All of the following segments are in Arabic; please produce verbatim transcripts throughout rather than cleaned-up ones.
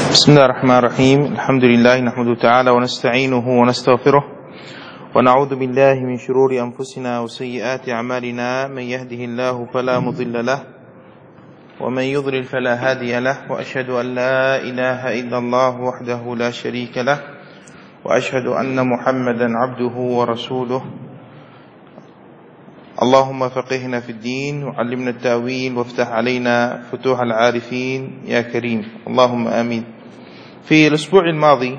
بسم الله الرحمن الرحيم. الحمد لله نحمده تعالى ونستعينه ونستغفره ونعوذ بالله من شرور أنفسنا وسيئات أعمالنا. من يهده الله فلا مضل له ومن يضلل فلا هادي له، وأشهد أن لا إله إلا الله وحده لا شريك له، وأشهد أن محمدا عبده ورسوله. اللهم فقهنا في الدين وعلمنا التأويل وافتح علينا فتوح العارفين يا كريم، اللهم آمين. في الأسبوع الماضي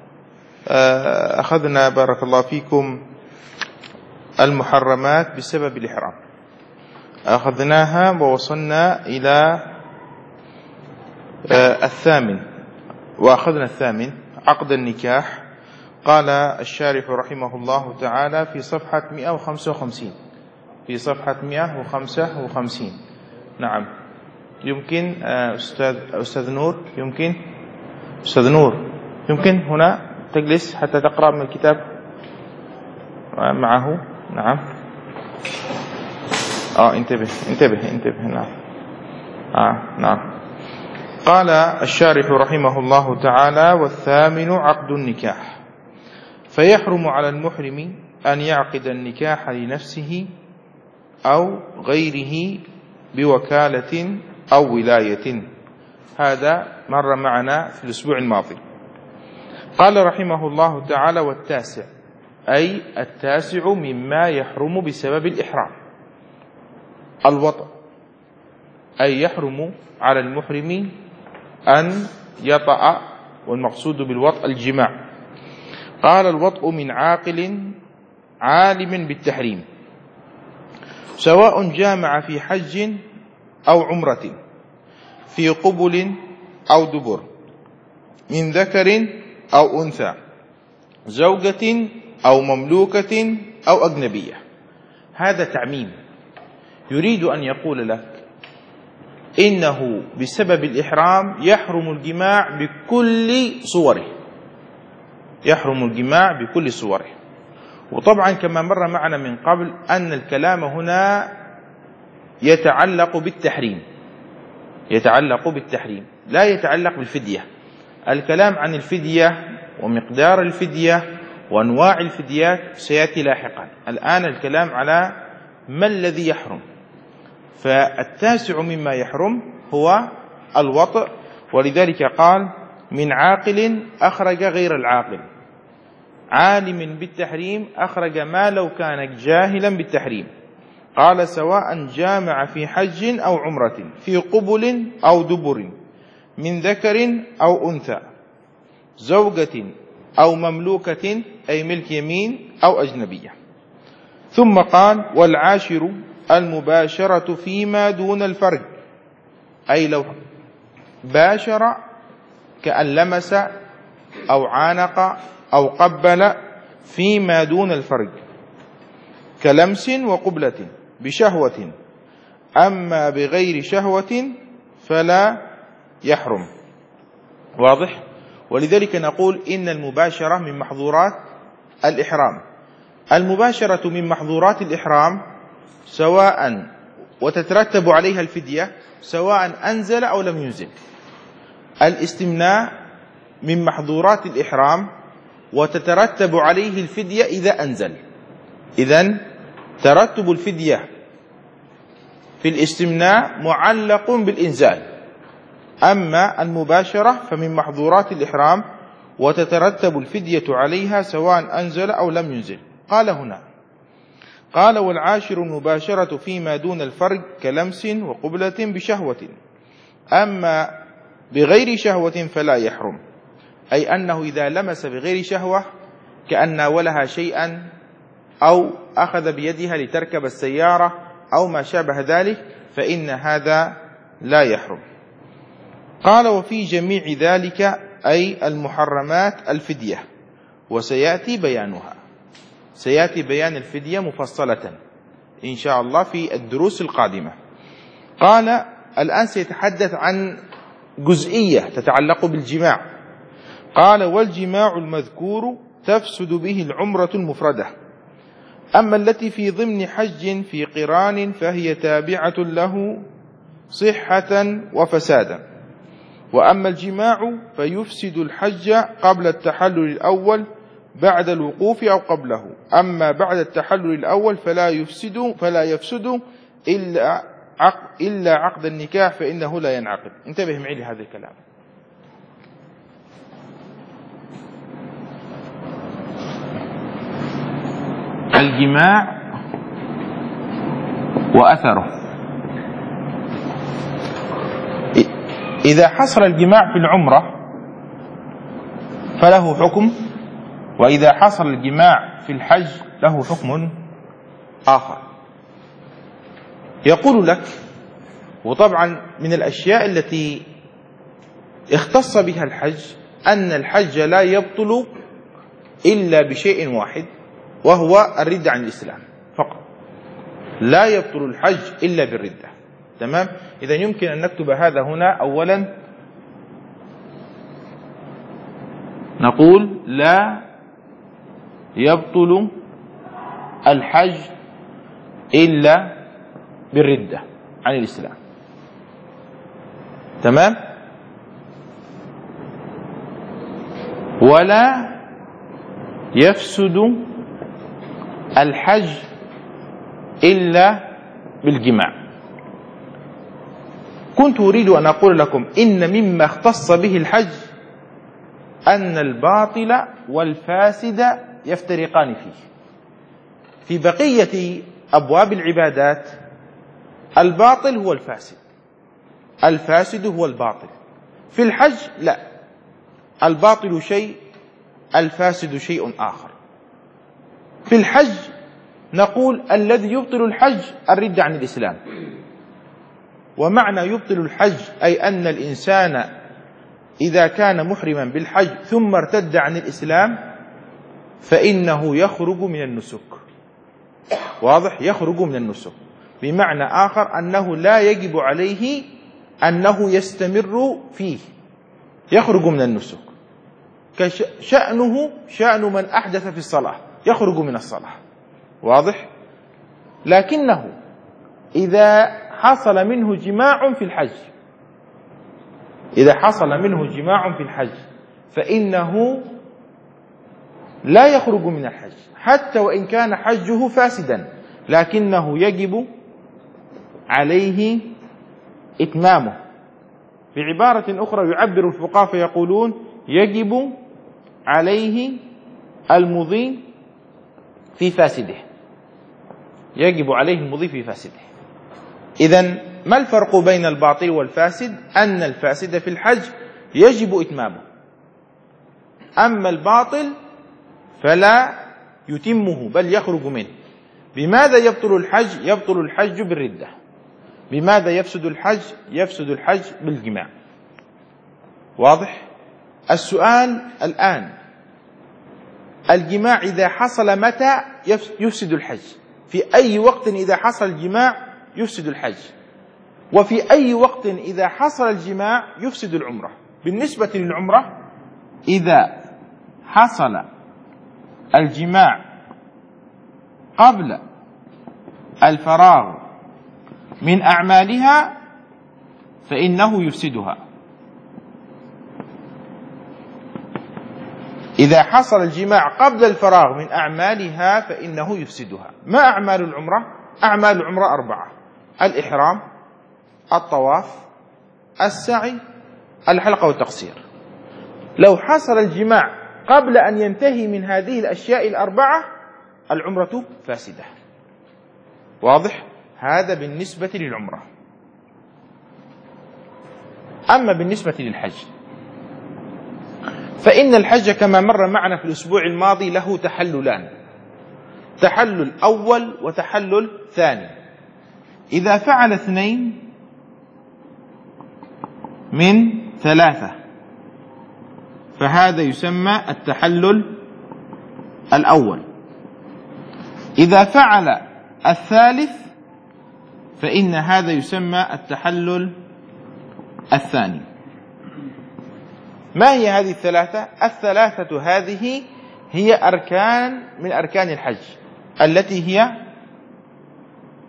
أخذنا بارك الله فيكم المحرمات بسبب الإحرام، أخذناها ووصلنا إلى الثامن، وأخذنا الثامن عقد النكاح. قال الشارح رحمه الله تعالى في صفحة مئة وخمسة وخمسين في صفحة مئة وخمسة وخمسين. نعم، يمكن أستاذ أستاذ نور، يمكن أستاذ نور يمكن هنا تجلس حتى تقرأ من الكتاب معه. نعم، آه انتبه انتبه انتبه نعم آه نعم. قال الشارح رحمه الله تعالى: والثامن عقد النكاح، فيحرم على المحرم أن يعقد النكاح لنفسه أو غيره بوكالة أو ولاية. هذا مر معنا في الأسبوع الماضي. قال رحمه الله تعالى: والتاسع، أي التاسع مما يحرم بسبب الإحرام، الوطء، أي يحرم على المحرم أن يطأ، والمقصود بالوطء الجماع. قال: الوطء من عاقل عالم بالتحريم، سواء جامع في حج أو عمرة، في قبل أو دبر، من ذكر أو أنثى، زوجة أو مملوكة أو أجنبية. هذا تعميم، يريد أن يقول لك إنه بسبب الإحرام يحرم الجماع بكل صوره، يحرم الجماع بكل صوره. وطبعا كما مر معنا من قبل أن الكلام هنا يتعلق بالتحريم، يتعلق بالتحريم لا يتعلق بالفدية. الكلام عن الفدية ومقدار الفدية وأنواع الفديات سيأتي لاحقا. الآن الكلام على ما الذي يحرم. فالتاسع مما يحرم هو الوطء، ولذلك قال: من عاقل أخرج غير العاقل، عالم بالتحريم أخرج ما لو كان جاهلا بالتحريم. قال: سواء جامع في حج أو عمرة، في قبل أو دبر، من ذكر أو أنثى، زوجة أو مملوكة، أي ملك يمين أو أجنبية. ثم قال: والعاشر المباشرة فيما دون الفرج، أي لو باشر كأن لمس أو عانق أو قبل فيما دون الفرج، كلمس وقبلة بشهوة، أما بغير شهوة فلا يحرم. واضح؟ ولذلك نقول إن المباشرة من محظورات الإحرام. المباشرة من محظورات الإحرام سواء وتترتب عليها الفدية سواء أنزل أو لم ينزل. الاستمناء من محظورات الإحرام وتترتب عليه الفدية إذا أنزل. إذن ترتب الفدية في الاستمناء معلق بالإنزال. أما المباشرة فمن محظورات الإحرام وتترتب الفدية عليها سواء أنزل أو لم ينزل. قال هنا، قال: والعاشر المباشرة فيما دون الفرج، كلمس وقبلة بشهوة، أما بغير شهوة فلا يحرم. أي أنه إذا لمس بغير شهوة كأن ناولها شيئا أو أخذ بيدها لتركب السيارة أو ما شابه ذلك فإن هذا لا يحرم. قال: وفي جميع ذلك، أي المحرمات، الفدية، وسيأتي بيانها، سيأتي بيان الفدية مفصلة إن شاء الله في الدروس القادمة. قال: الآن سيتحدث عن جزئية تتعلق بالجماع. قال: والجماع المذكور تفسد به العمرة المفردة، أما التي في ضمن حج في قران فهي تابعة له صحة وفسادا، وأما الجماع فيفسد الحج قبل التحلل الأول بعد الوقوف أو قبله، أما بعد التحلل الأول فلا يفسد فلا يفسد إلا عقد, إلا عقد النكاح فإنه لا ينعقد. انتبه معي لهذا الكلام. الجماع وأثره. إذا حصل الجماع في العمرة فله حكم، وإذا حصل الجماع في الحج له حكم آخر. يقول لك، وطبعا من الأشياء التي اختص بها الحج أن الحج لا يبطل إلا بشيء واحد، وهو الردة عن الإسلام فقط. لا يبطل الحج إلا بالردة. تمام؟ إذا يمكن أن نكتب هذا هنا. أولا نقول لا يبطل الحج إلا بالردة عن الإسلام. تمام؟ ولا يفسد الحج إلا بالجماع. كنت أريد أن أقول لكم إن مما اختص به الحج أن الباطل والفاسد يفترقان فيه. في بقية أبواب العبادات الباطل هو الفاسد، الفاسد هو الباطل. في الحج لا، الباطل شيء، الفاسد شيء آخر. في الحج نقول الذي يبطل الحج الردة عن الإسلام. ومعنى يبطل الحج أي أن الإنسان إذا كان محرما بالحج ثم ارتد عن الإسلام فإنه يخرج من النسك. واضح؟ يخرج من النسك، بمعنى آخر أنه لا يجب عليه أنه يستمر فيه، يخرج من النسك. كشأنه شأن من أحدث في الصلاة، يخرج من الصلاة. واضح؟ لكنه إذا حصل منه جماع في الحج، إذا حصل منه جماع في الحج فإنه لا يخرج من الحج حتى وإن كان حجه فاسدا، لكنه يجب عليه إتمامه. بعبارة أخرى يعبر الفقهاء فيقولون يجب عليه المضي في فاسده، يجب عليه المضي في فاسده. إذن ما الفرق بين الباطل والفاسد؟ أن الفاسد في الحج يجب إتمامه، أما الباطل فلا يتمه بل يخرج منه. بماذا يبطل الحج؟ يبطل الحج بالردة. بماذا يفسد الحج؟ يفسد الحج بالجماع. واضح؟ السؤال الآن، الجماع إذا حصل متى يفسد الحج؟ في أي وقت إذا حصل الجماع يفسد الحج؟ وفي أي وقت إذا حصل الجماع يفسد العمرة؟ بالنسبة للعمرة إذا حصل الجماع قبل الفراغ من أعمالها فإنه يفسدها. إذا حصل الجماع قبل الفراغ من أعمالها فإنه يفسدها. ما أعمال العمرة؟ أعمال العمرة أربعة: الإحرام، الطواف، السعي، الحلقة والتقصير. لو حصل الجماع قبل أن ينتهي من هذه الأشياء الأربعة العمرة فاسدة. واضح؟ هذا بالنسبة للعمرة. أما بالنسبة للحج فإن الحج كما مر معنا في الأسبوع الماضي له تحللان: تحلل أول وتحلل ثاني. إذا فعل اثنين من ثلاثة فهذا يسمى التحلل الأول. إذا فعل الثالث فإن هذا يسمى التحلل الثاني. ما هي هذه الثلاثة؟ الثلاثة هذه هي أركان من أركان الحج، التي هي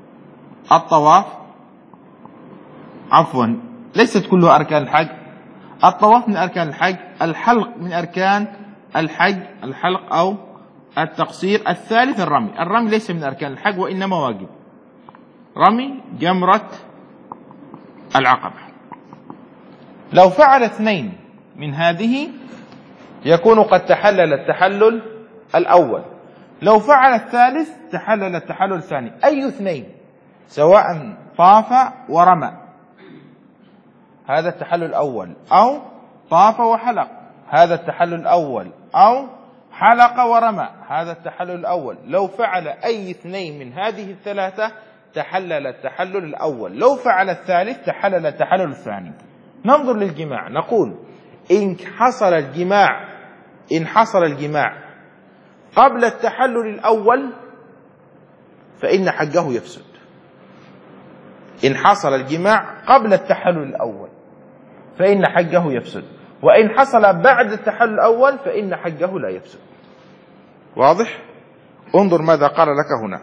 الطواف، عفوا ليست كلها أركان الحج، الطواف من أركان الحج، الحلق من أركان الحج، الحلق أو التقصير. الثالث الرمي، الرمي ليس من أركان الحج وإنما واجب، رمي جمرة العقبة. لو فعل اثنين من هذه يكون قد تحلل التحلل الأول، لو فعل الثالث تحلل التحلل الثاني. أي اثنين؟ سواء طاف ورمى، هذا التحلل الأول، أو طاف وحلق، هذا التحلل الأول، أو حلق ورمى، هذا التحلل الأول. لو فعل أي اثنين من هذه الثلاثة تحلل التحلل الأول، لو فعل الثالث تحلل التحلل الثاني. ننظر للجماع، نقول إن حصل الجماع إن حصل الجماع قبل التحلل الأول فإن حجه يفسد. إن حصل الجماع قبل التحلل الأول فإن حجه يفسد، وإن حصل بعد التحلل الأول فإن حجه لا يفسد. واضح؟ انظر ماذا قال لك هنا.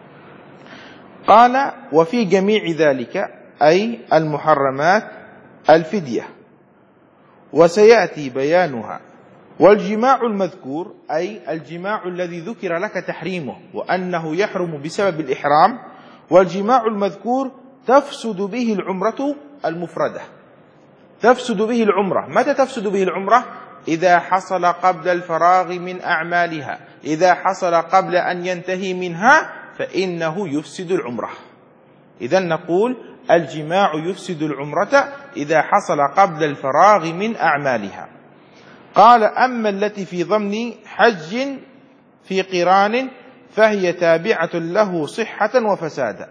قال: وفي جميع ذلك أي المحرمات الفدية، وسيأتي بيانها. والجماع المذكور أي الجماع الذي ذكر لك تحريمه وأنه يحرم بسبب الإحرام، والجماع المذكور تفسد به العمرة المفردة. تفسد به العمرة. متى تفسد به العمرة؟ إذا حصل قبل الفراغ من أعمالها، إذا حصل قبل أن ينتهي منها فإنه يفسد العمرة. إذن نقول الجماع يفسد العمرة إذا حصل قبل الفراغ من أعمالها. قال: أما التي في ضمن حج في قران فهي تابعة له صحة وفسادا.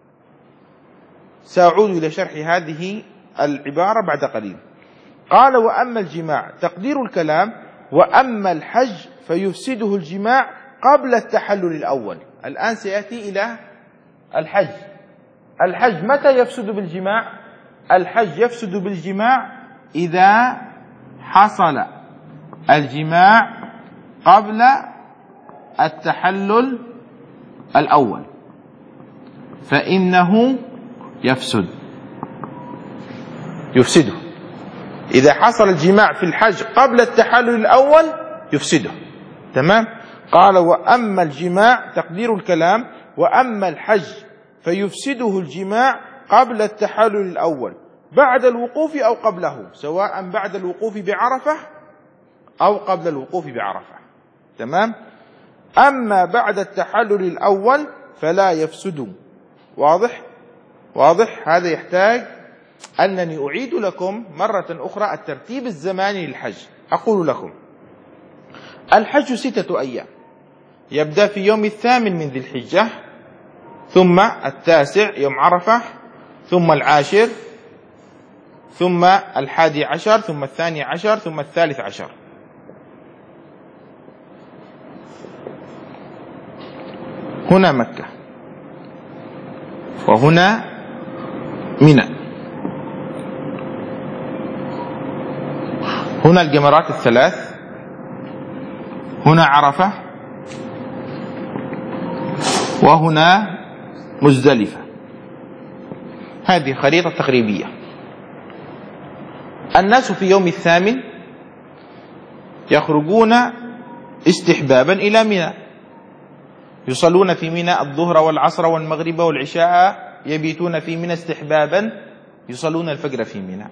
سأعود إلى شرح هذه العبارة بعد قليل. قال: وأما الجماع تقدير الكلام: وأما الحج فيفسده الجماع قبل التحلل الأول. الآن سيأتي إلى الحج. الحج متى يفسد بالجماع؟ الحج يفسد بالجماع إذا حصل الجماع قبل التحلل الأول فإنه يفسد يفسده. إذا حصل الجماع في الحج قبل التحلل الأول يفسده. تمام؟ قال: وأما الجماع تقدير الكلام: وأما الحج فيفسده الجماع قبل التحلل الأول بعد الوقوف أو قبله، سواء بعد الوقوف بعرفة أو قبل الوقوف بعرفة. تمام؟ أما بعد التحلل الأول فلا يفسد. واضح؟ واضح؟ هذا يحتاج أنني أعيد لكم مرة أخرى الترتيب الزماني للحج. أقول لكم: الحج ستة أيام، يبدأ في يوم الثامن من ذي الحجة، ثم التاسع يوم عرفة، ثم العاشر، ثم الحادي عشر، ثم الثاني عشر، ثم الثالث عشر. هنا مكة، وهنا منى، هنا الجمرات الثلاث، هنا عرفة، وهنا مزدلفة. هذه خريطة تقريبية. الناس في يوم الثامن يخرجون استحبابا إلى منى، يصلون في منى الظهر والعصر والمغرب والعشاء، يبيتون في منى استحبابا، يصلون الفجر في منى.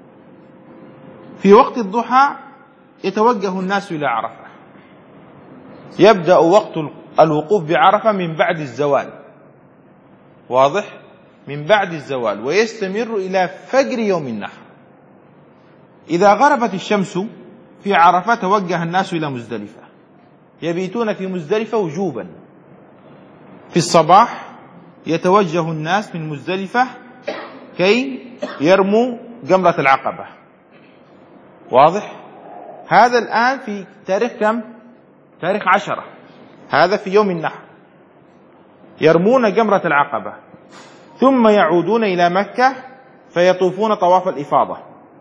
في وقت الضحى يتوجه الناس إلى عرفة. يبدأ وقت الوقوف بعرفة من بعد الزوال. واضح؟ من بعد الزوال، ويستمر إلى فجر يوم النحر. إذا غربت الشمس في عرفة توجه الناس إلى مزدلفة، يبيتون في مزدلفة وجوبا. في الصباح يتوجه الناس من مزدلفة كي يرموا جمرة العقبة. واضح؟ هذا الآن في تاريخ كم؟ تاريخ عشرة. هذا في يوم النحر، يرمون جمرة العقبة، ثم يعودون إلى مكة فيطوفون طواف الإفاضة،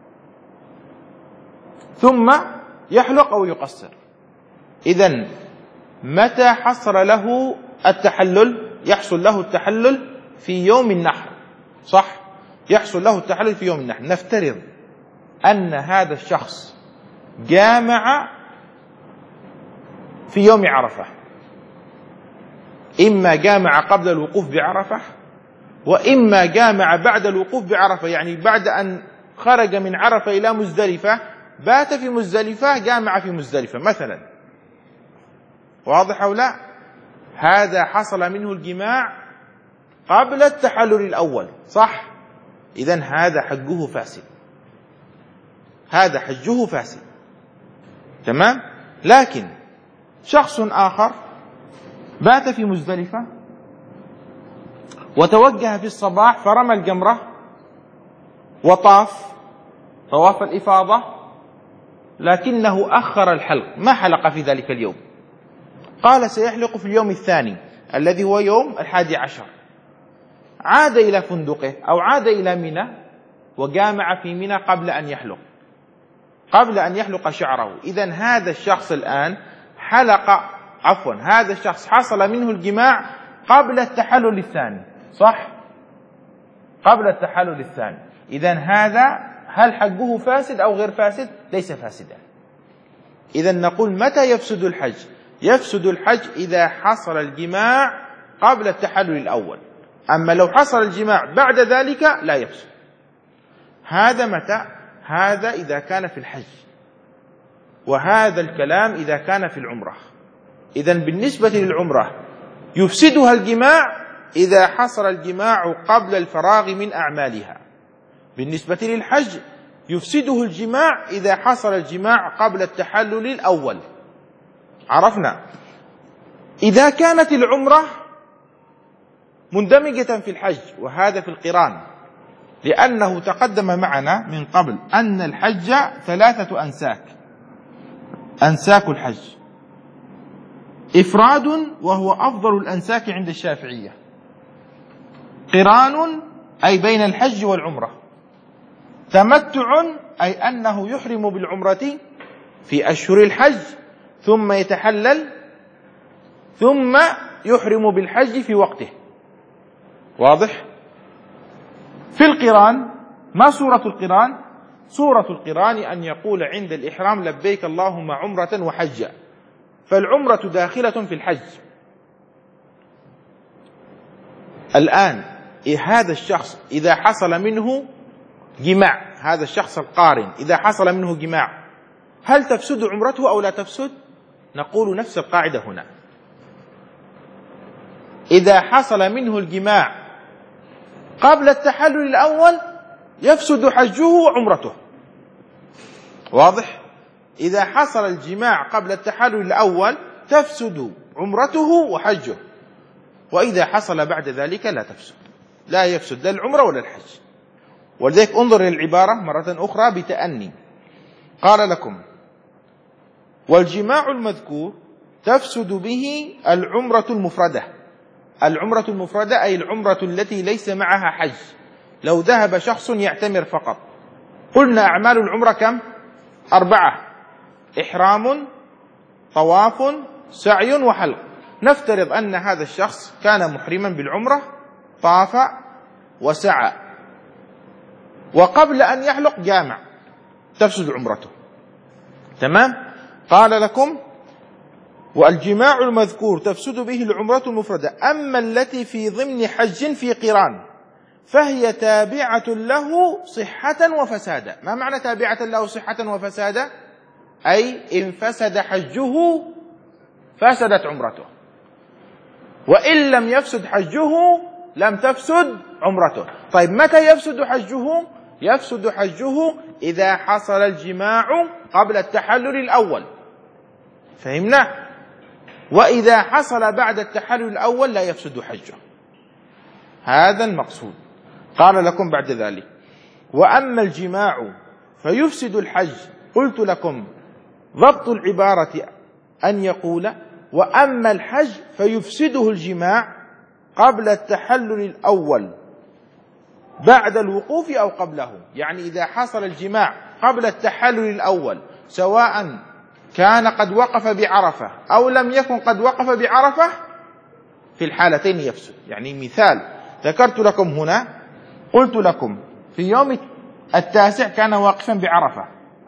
ثم يحلق أو يقصر. إذن متى حصل له التحلل؟ يحصل له التحلل في يوم النحر، صح؟ يحصل له التحلل في يوم النحر. نفترض أن هذا الشخص جامع في يوم عرفة، إما جامع قبل الوقوف بعرفة وإما جامع بعد الوقوف بعرفة، يعني بعد أن خرج من عرفة إلى مزدلفة بات في مزدلفة جامع في مزدلفة مثلا. واضح أو لا؟ هذا حصل منه الجماع قبل التحلل الأول، صح؟ إذن هذا حجه فاسد، هذا حجه فاسد، تمام؟ لكن شخص آخر بات في مزدلفة وتوجه في الصباح فرمى الجمرة وطاف طواف الإفاضة، لكنه أخر الحلق، ما حلق في ذلك اليوم، قال سيحلق في اليوم الثاني الذي هو يوم الحادي عشر. عاد إلى فندقه أو عاد إلى منى وجامع في منى قبل أن يحلق، قبل أن يحلق شعره. إذن هذا الشخص الآن حلق، عفوا هذا الشخص حصل منه الجماع قبل التحلل الثاني، صح؟ قبل التحلل الثاني. إذن هذا هل حجه فاسد أو غير فاسد؟ ليس فاسدا. إذن نقول متى يفسد الحج؟ يفسد الحج إذا حصل الجماع قبل التحلل الأول، أما لو حصل الجماع بعد ذلك لا يفسد. هذا متى؟ هذا إذا كان في الحج، وهذا الكلام إذا كان في العمرة. إذن بالنسبة للعمرة يفسدها الجماع إذا حصل الجماع قبل الفراغ من أعمالها. بالنسبة للحج يفسده الجماع إذا حصل الجماع قبل التحلل الأول. عرفنا؟ إذا كانت العمرة مندمجة في الحج، وهذا في القران، لأنه تقدم معنا من قبل أن الحج ثلاثة أنساك، أنساك الحج: إفراد وهو أفضل الأنساك عند الشافعية، قران أي بين الحج والعمرة، تمتع أي أنه يحرم بالعمرة في أشهر الحج ثم يتحلل ثم يحرم بالحج في وقته. واضح؟ في القران ما صورة القران؟ صورة القران أن يقول عند الإحرام لبيك اللهم عمرة وحجا، فالعمرة داخلة في الحج. الآن هذا الشخص إذا حصل منه جماع، هذا الشخص القارن إذا حصل منه جماع هل تفسد عمرته أو لا تفسد؟ نقول نفس القاعدة هنا، إذا حصل منه الجماع قبل التحلل الأول يفسد حجه وعمرته. واضح؟ إذا حصل الجماع قبل التحلل الأول تفسد عمرته وحجه، وإذا حصل بعد ذلك لا تفسد، لا يفسد لا العمرة ولا الحج. ولذلك انظر للعبارة مرة أخرى بتأني. قال لكم: والجماع المذكور تفسد به العمرة المفردة. العمرة المفردة أي العمرة التي ليس معها حج. لو ذهب شخص يعتمر فقط، قلنا أعمال العمرة كم؟ أربعة: إحرام، طواف، سعي، وحلق. نفترض أن هذا الشخص كان محرما بالعمرة، طاف وسعى، وقبل أن يحلق جامع، تفسد عمرته. تمام؟ قال لكم: والجماع المذكور تفسد به العمرة المفردة، أما التي في ضمن حج في قران فهي تابعة له صحة وفسادا. ما معنى تابعة له صحة وفسادا؟ أي إن فسد حجه فسدت عمرته، وإن لم يفسد حجه لم تفسد عمرته. طيب متى يفسد حجه؟ يفسد حجه إذا حصل الجماع قبل التحلل الأول، فهمنا؟ وإذا حصل بعد التحلل الأول لا يفسد حجه، هذا المقصود. قال لكم بعد ذلك: وأما الجماع فيفسد الحج. قلت لكم ضبط العبارة أن يقول: وأما الحج فيفسده الجماع قبل التحلل الأول بعد الوقوف أو قبله. يعني إذا حصل الجماع قبل التحلل الأول سواء كان قد وقف بعرفة أو لم يكن قد وقف بعرفة، في الحالتين يفسد. يعني مثال ذكرت لكم هنا، قلت لكم في يوم التاسع كان واقفا بعرفة،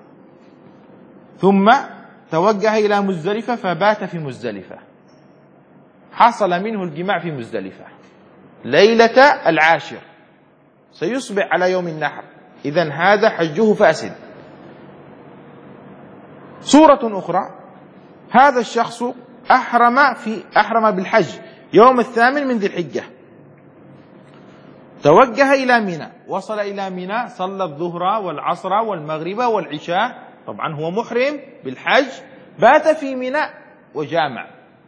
ثم توجه إلى مزدلفة فبات في مزدلفة، حصل منه الجماع في مزدلفة ليلة العاشر، سيصبح على يوم النحر، إذن هذا حجه فاسد. صورة أخرى، هذا الشخص أحرم في أحرم بالحج يوم الثامن من ذي الحجة، توجه إلى منى، وصل إلى منى، صلى الظهر والعصر والمغرب والعشاء، طبعا هو محرم بالحج، بات في منى وجامع،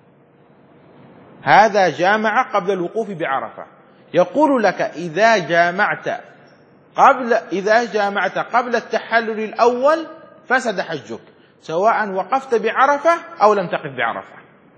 هذا جامع قبل الوقوف بعرفة. يقول لك إذا جامعت قبل إذا جامعت قبل التحلل الأول فسد حجك، سواء وقفت بعرفة أو لم تقف بعرفة.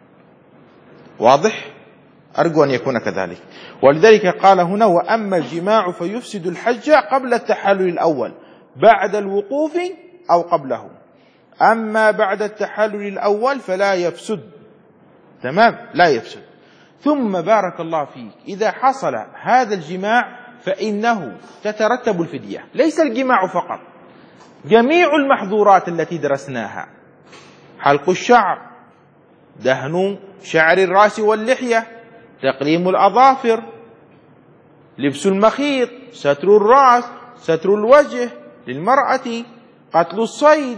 واضح؟ أرجو أن يكون كذلك. ولذلك قال هنا: وأما الجماع فيفسد الحج قبل التحلل الأول بعد الوقوف أو قبله، أما بعد التحلل الأول فلا يفسد. تمام؟ لا يفسد. ثم بارك الله فيك، إذا حصل هذا الجماع فإنه تترتب الفدية، ليس الجماع فقط، جميع المحظورات التي درسناها: حلق الشعر، دهن شعر الرأس واللحية، تقليم الأظافر، لبس المخيط، ستر الرأس، ستر الوجه للمرأة، قتل الصيد،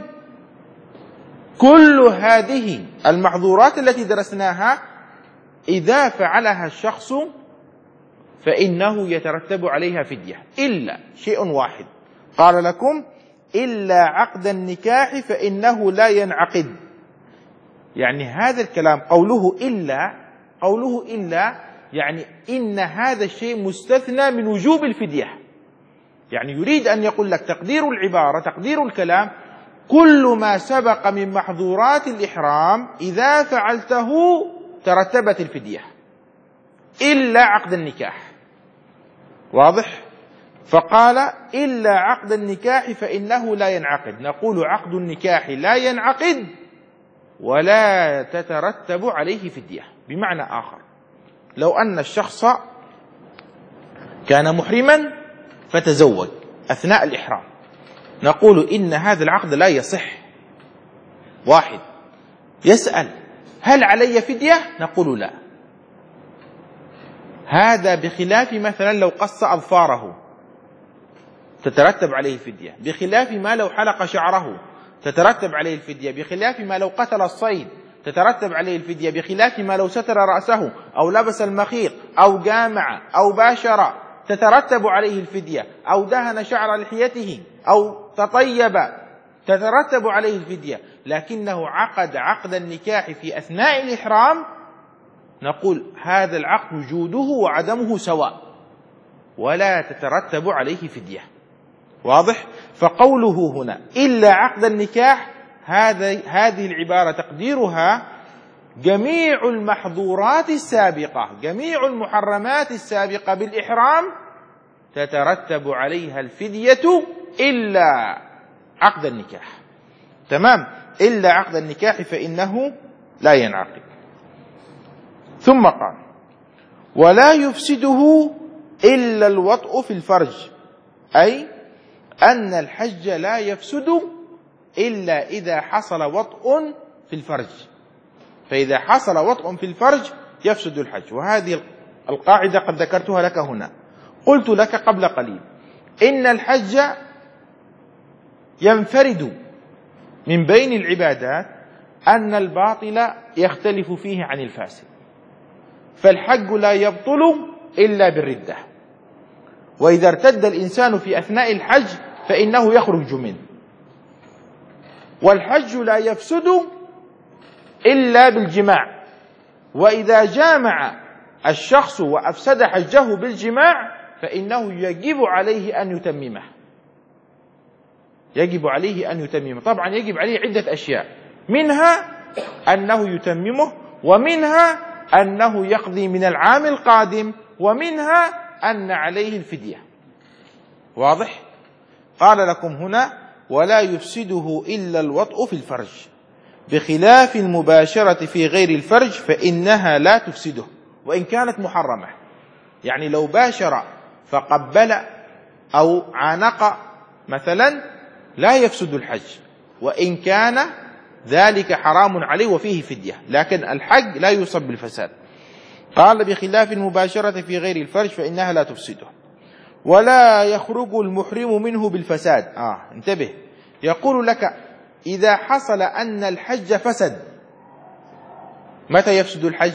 كل هذه المحظورات التي درسناها إذا فعلها الشخص فإنه يترتب عليها فدية، إلا شيء واحد، قال لكم: إلا عقد النكاح فإنه لا ينعقد. يعني هذا الكلام قوله إلا قوله إلا يعني إن هذا الشيء مستثنى من وجوب الفدية. يعني يريد أن يقول لك تقدير العبارة، تقدير الكلام: كل ما سبق من محظورات الإحرام إذا فعلته ترتبت الفدية إلا عقد النكاح. واضح؟ فقال: إلا عقد النكاح فإنه لا ينعقد. نقول عقد النكاح لا ينعقد ولا تترتب عليه فدية. بمعنى آخر، لو أن الشخص كان محرما فتزوج أثناء الإحرام، نقول إن هذا العقد لا يصح. واحد يسأل: هل علي فدية؟ نقول لا. هذا بخلاف مثلا لو قص أظفاره تترتب عليه الفدية، بخلاف ما لو حلق شعره تترتب عليه الفدية، بخلاف ما لو قتل الصيد تترتب عليه الفدية، بخلاف ما لو ستر رأسه أو لبس المخيط أو جامع أو باشر تترتب عليه الفدية، أو دهن شعر لحيته أو تطيب تترتب عليه الفدية. لكنه عقد عقد النكاح في أثناء الإحرام، نقول هذا العقد وجوده وعدمه سواء ولا تترتب عليه فدية. واضح؟ فقوله هنا إلا عقد النكاح، هذه العبارة تقديرها جميع المحظورات السابقة، جميع المحرمات السابقة بالإحرام تترتب عليها الفدية إلا عقد النكاح. تمام؟ إلا عقد النكاح فإنه لا ينعقد. ثم قال: ولا يفسده إلا الوطء في الفرج، أي أن الحج لا يفسد إلا إذا حصل وطء في الفرج، فإذا حصل وطء في الفرج يفسد الحج. وهذه القاعدة قد ذكرتها لك هنا. قلت لك قبل قليل إن الحج ينفرد من بين العبادات أن الباطل يختلف فيه عن الفاسد، فالحج لا يبطل إلا بالردة، وإذا ارتد الإنسان في أثناء الحج فإنه يخرج منه، والحج لا يفسد إلا بالجماع، وإذا جامع الشخص وأفسد حجه بالجماع فإنه يجب عليه أن يتممه، يجب عليه أن يتممه. طبعا يجب عليه عدة أشياء، منها أنه يتممه، ومنها أنه يقضي من العام القادم، ومنها أن عليه الفدية. واضح؟ قال لكم هنا: ولا يفسده إلا الوطء في الفرج، بخلاف المباشرة في غير الفرج فإنها لا تفسده وإن كانت محرمة. يعني لو باشر فقبل أو عانق مثلا لا يفسد الحج، وإن كان ذلك حرام عليه وفيه فدية، لكن الحج لا يصب بالفساد. قال بخلاف المباشرة في غير الفرج فإنها لا تفسده. ولا يخرج المحرم منه بالفساد. آه انتبه، يقول لك إذا حصل أن الحج فسد، متى يفسد الحج؟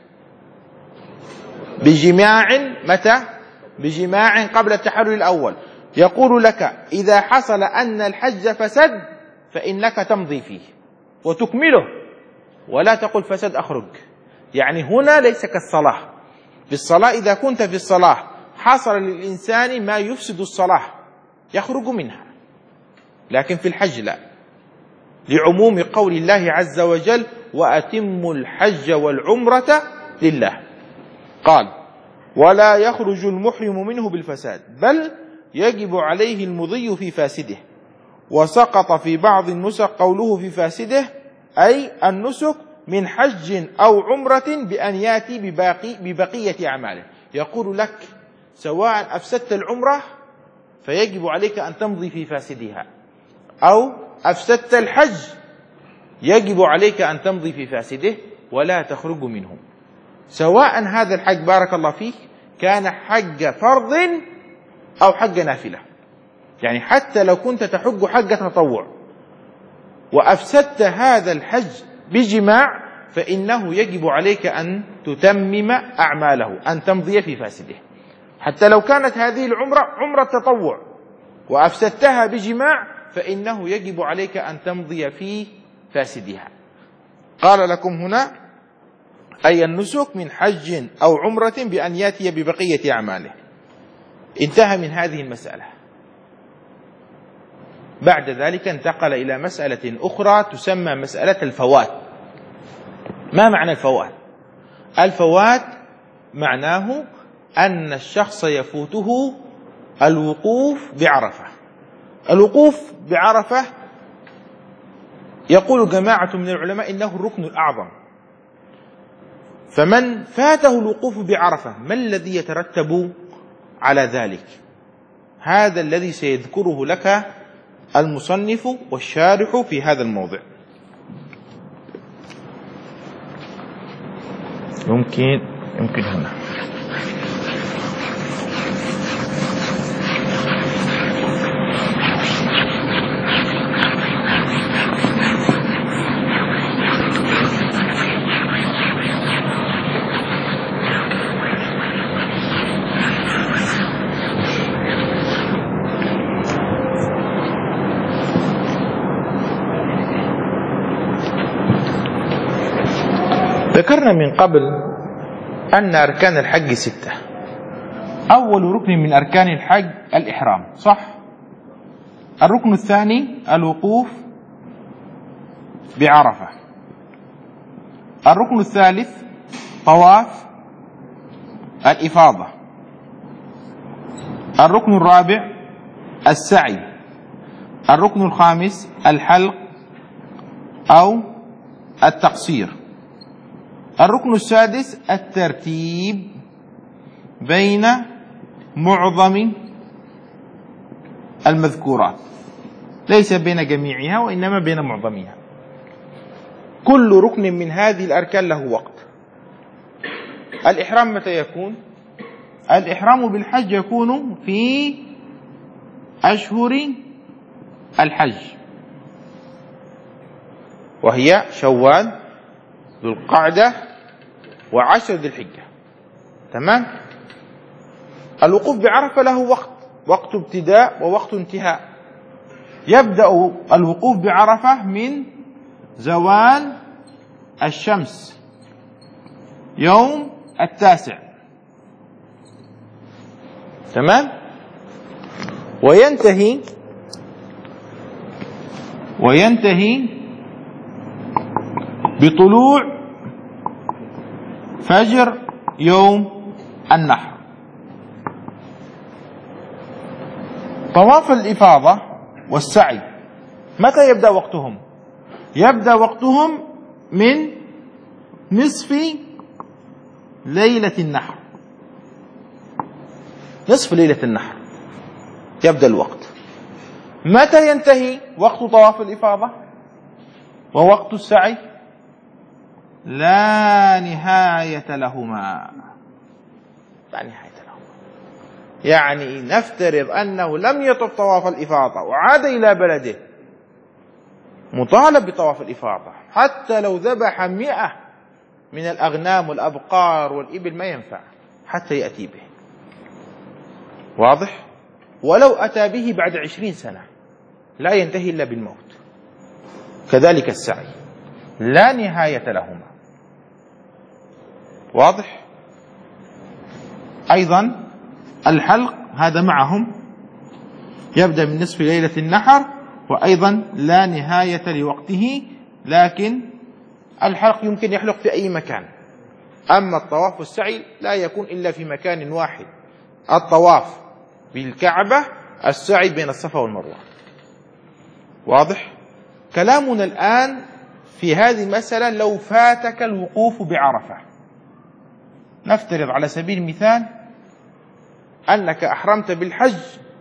بجماع. متى؟ بجماع قبل التحلل الأول. يقول لك إذا حصل أن الحج فسد فإنك تمضي فيه وتكمله، ولا تقل فسد أخرج. يعني هنا ليس كالصلاة. في الصلاة إذا كنت في الصلاة حصل للإنسان ما يفسد الصلاة يخرج منها، لكن في الحج لا، لعموم قول الله عز وجل وأتموا الحج والعمرة لله. قال ولا يخرج المحرم منه بالفساد، بل يجب عليه المضي في فاسده. وسقط في بعض النسخ قوله في فاسده، أي النسك من حج أو عمرة بأن يأتي بباقي ببقية أعماله. يقول لك سواء أفسدت العمرة فيجب عليك أن تمضي في فاسدها، أو أفسدت الحج يجب عليك أن تمضي في فاسده ولا تخرج منه، سواء هذا الحج بارك الله فيك كان حج فرض أو حج نافلة. يعني حتى لو كنت تحج حج تطوع وأفسدت هذا الحج بجماع فإنه يجب عليك أن تتمم أعماله، أن تمضي في فاسده. حتى لو كانت هذه العمرة عمرة تطوع وأفسدتها بجماع فإنه يجب عليك أن تمضي في فاسدها. قال لكم هنا أي النسك من حج أو عمرة بأن يأتي ببقية أعماله. انتهى من هذه المسألة. بعد ذلك انتقل إلى مسألة أخرى تسمى مسألة الفوات. ما معنى الفوات؟ الفوات معناه أن الشخص يفوته الوقوف بعرفة. الوقوف بعرفة يقول جماعة من العلماء إنه الركن الأعظم، فمن فاته الوقوف بعرفة ما الذي يترتب على ذلك؟ هذا الذي سيذكره لك المصنف والشارح في هذا الموضع. يمكن يمكن هنا ذكرنا من قبل أن أركان الحج ستة. أول ركن من أركان الحج الإحرام، صح؟ الركن الثاني الوقوف بعرفة. الركن الثالث طواف الإفاضة. الركن الرابع السعي. الركن الخامس الحلق أو التقصير. الركن السادس الترتيب بين معظم المذكورات، ليس بين جميعها وإنما بين معظمها. كل ركن من هذه الأركان له وقت. الإحرام متى يكون؟ الإحرام بالحج يكون في أشهر الحج، وهي شوال ذو القعدة وعشر ذي الحجة. تمام؟ الوقوف بعرفة له وقت، وقت ابتداء ووقت انتهاء. يبدأ الوقوف بعرفة من زوال الشمس يوم التاسع، تمام؟ وينتهي وينتهي بطلوع فجر يوم النحر. طواف الإفاضة والسعي متى يبدأ وقتهم؟ يبدأ وقتهم من نصف ليلة النحر. نصف ليلة النحر يبدأ الوقت. متى ينتهي وقت طواف الإفاضة ووقت السعي؟ لا نهاية لهما، لا نهاية لهما. يعني نفترض أنه لم يطف طواف الإفاضة وعاد إلى بلده، مطالب بطواف الإفاضة، حتى لو ذبح مئة من الأغنام والأبقار والإبل ما ينفع حتى يأتي به. واضح؟ ولو أتى به بعد عشرين سنة لا ينتهي إلا بالموت. كذلك السعي لا نهاية لهما. واضح؟ أيضا الحلق هذا معهم يبدأ من نصف ليلة النحر، وأيضا لا نهاية لوقته، لكن الحلق يمكن يحلق في أي مكان. أما الطواف والسعي لا يكون إلا في مكان واحد، الطواف بالكعبة، السعي بين الصفا والمروة. واضح؟ كلامنا الآن في هذه المسألة لو فاتك الوقوف بعرفة. نفترض على سبيل المثال أنك أحرمت بالحج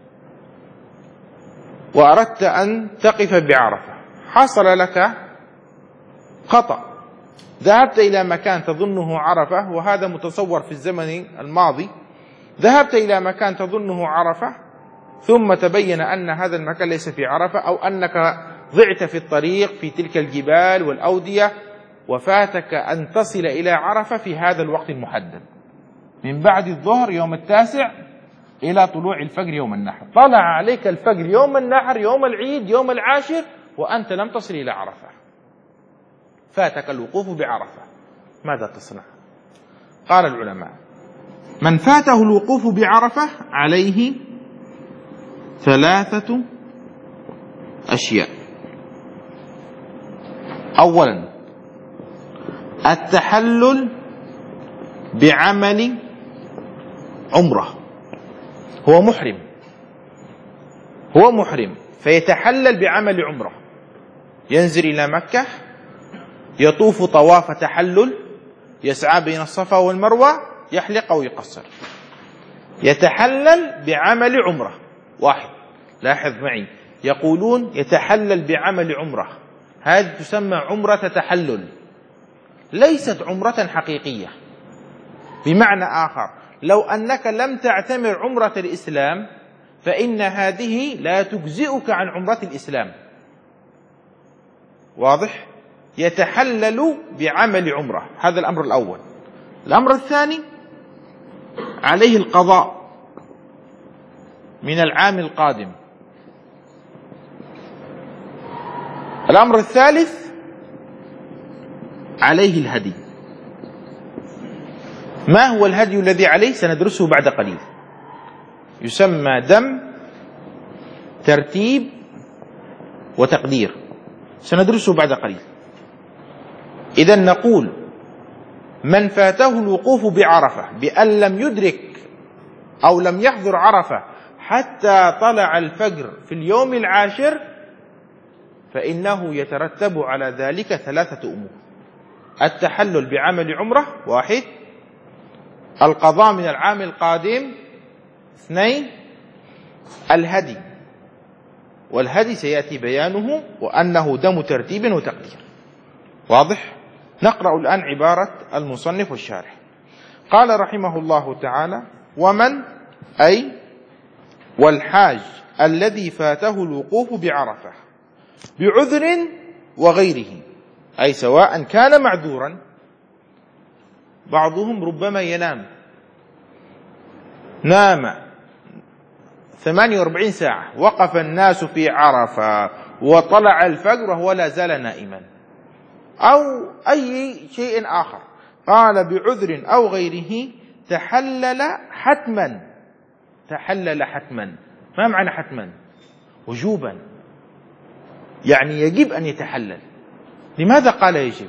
وأردت أن تقف بعرفة، حصل لك خطأ، ذهبت إلى مكان تظنه عرفة، وهذا متصور في الزمن الماضي، ذهبت إلى مكان تظنه عرفة ثم تبين أن هذا المكان ليس في عرفة، أو أنك ضعت في الطريق في تلك الجبال والأودية وفاتك أن تصل إلى عرفة في هذا الوقت المحدد من بعد الظهر يوم التاسع إلى طلوع الفجر يوم النحر. طلع عليك الفجر يوم النحر، يوم العيد، يوم العاشر، وأنت لم تصل إلى عرفة، فاتك الوقوف بعرفة، ماذا تصنع؟ قال العلماء: من فاته الوقوف بعرفة عليه ثلاثة أشياء. أولا التحلل بعمل عمرة، هو محرم هو محرم فيتحلل بعمل عمرة، ينزل إلى مكة، يطوف طواف تحلل، يسعى بين الصفا والمروة، يحلق أو يقصر، يتحلل بعمل عمرة. واحد، لاحظ معي، يقولون يتحلل بعمل عمرة، هذه تسمى عمرة تحلل، ليست عمرة حقيقية. بمعنى آخر، لو أنك لم تعتمر عمرة الإسلام فإن هذه لا تجزئك عن عمرة الإسلام. واضح؟ يتحلل بعمل عمرة، هذا الأمر الأول. الأمر الثاني عليه القضاء من العام القادم. الأمر الثالث عليه الهدي. ما هو الهدي الذي عليه؟ سندرسه بعد قليل، يسمى دم، ترتيب، وتقدير، سندرسه بعد قليل. إذن نقول من فاته الوقوف بعرفة بأن لم يدرك أو لم يحضر عرفة حتى طلع الفجر في اليوم العاشر فإنه يترتب على ذلك ثلاثة أمور: التحلل بعمل عمرة، واحد، القضاء من العام القادم، اثنين، الهدي، والهدي سيأتي بيانه وأنه دم ترتيب وتقدير. واضح؟ نقرأ الآن عبارة المصنف والشارح. قال رحمه الله تعالى: ومن أي والحاج الذي فاته الوقوف بعرفة بعذر وغيره، أي سواء كان معذورا، بعضهم ربما ينام، نام ثمانية وأربعين ساعة، وقف الناس في عرفة وطلع الفجر وهو لا زال نائما، أو أي شيء آخر. قال بعذر أو غيره تحلل حتما. تحلل حتما، ما معنى حتما؟ وجوبا، يعني يجب أن يتحلل. لماذا قال يجب؟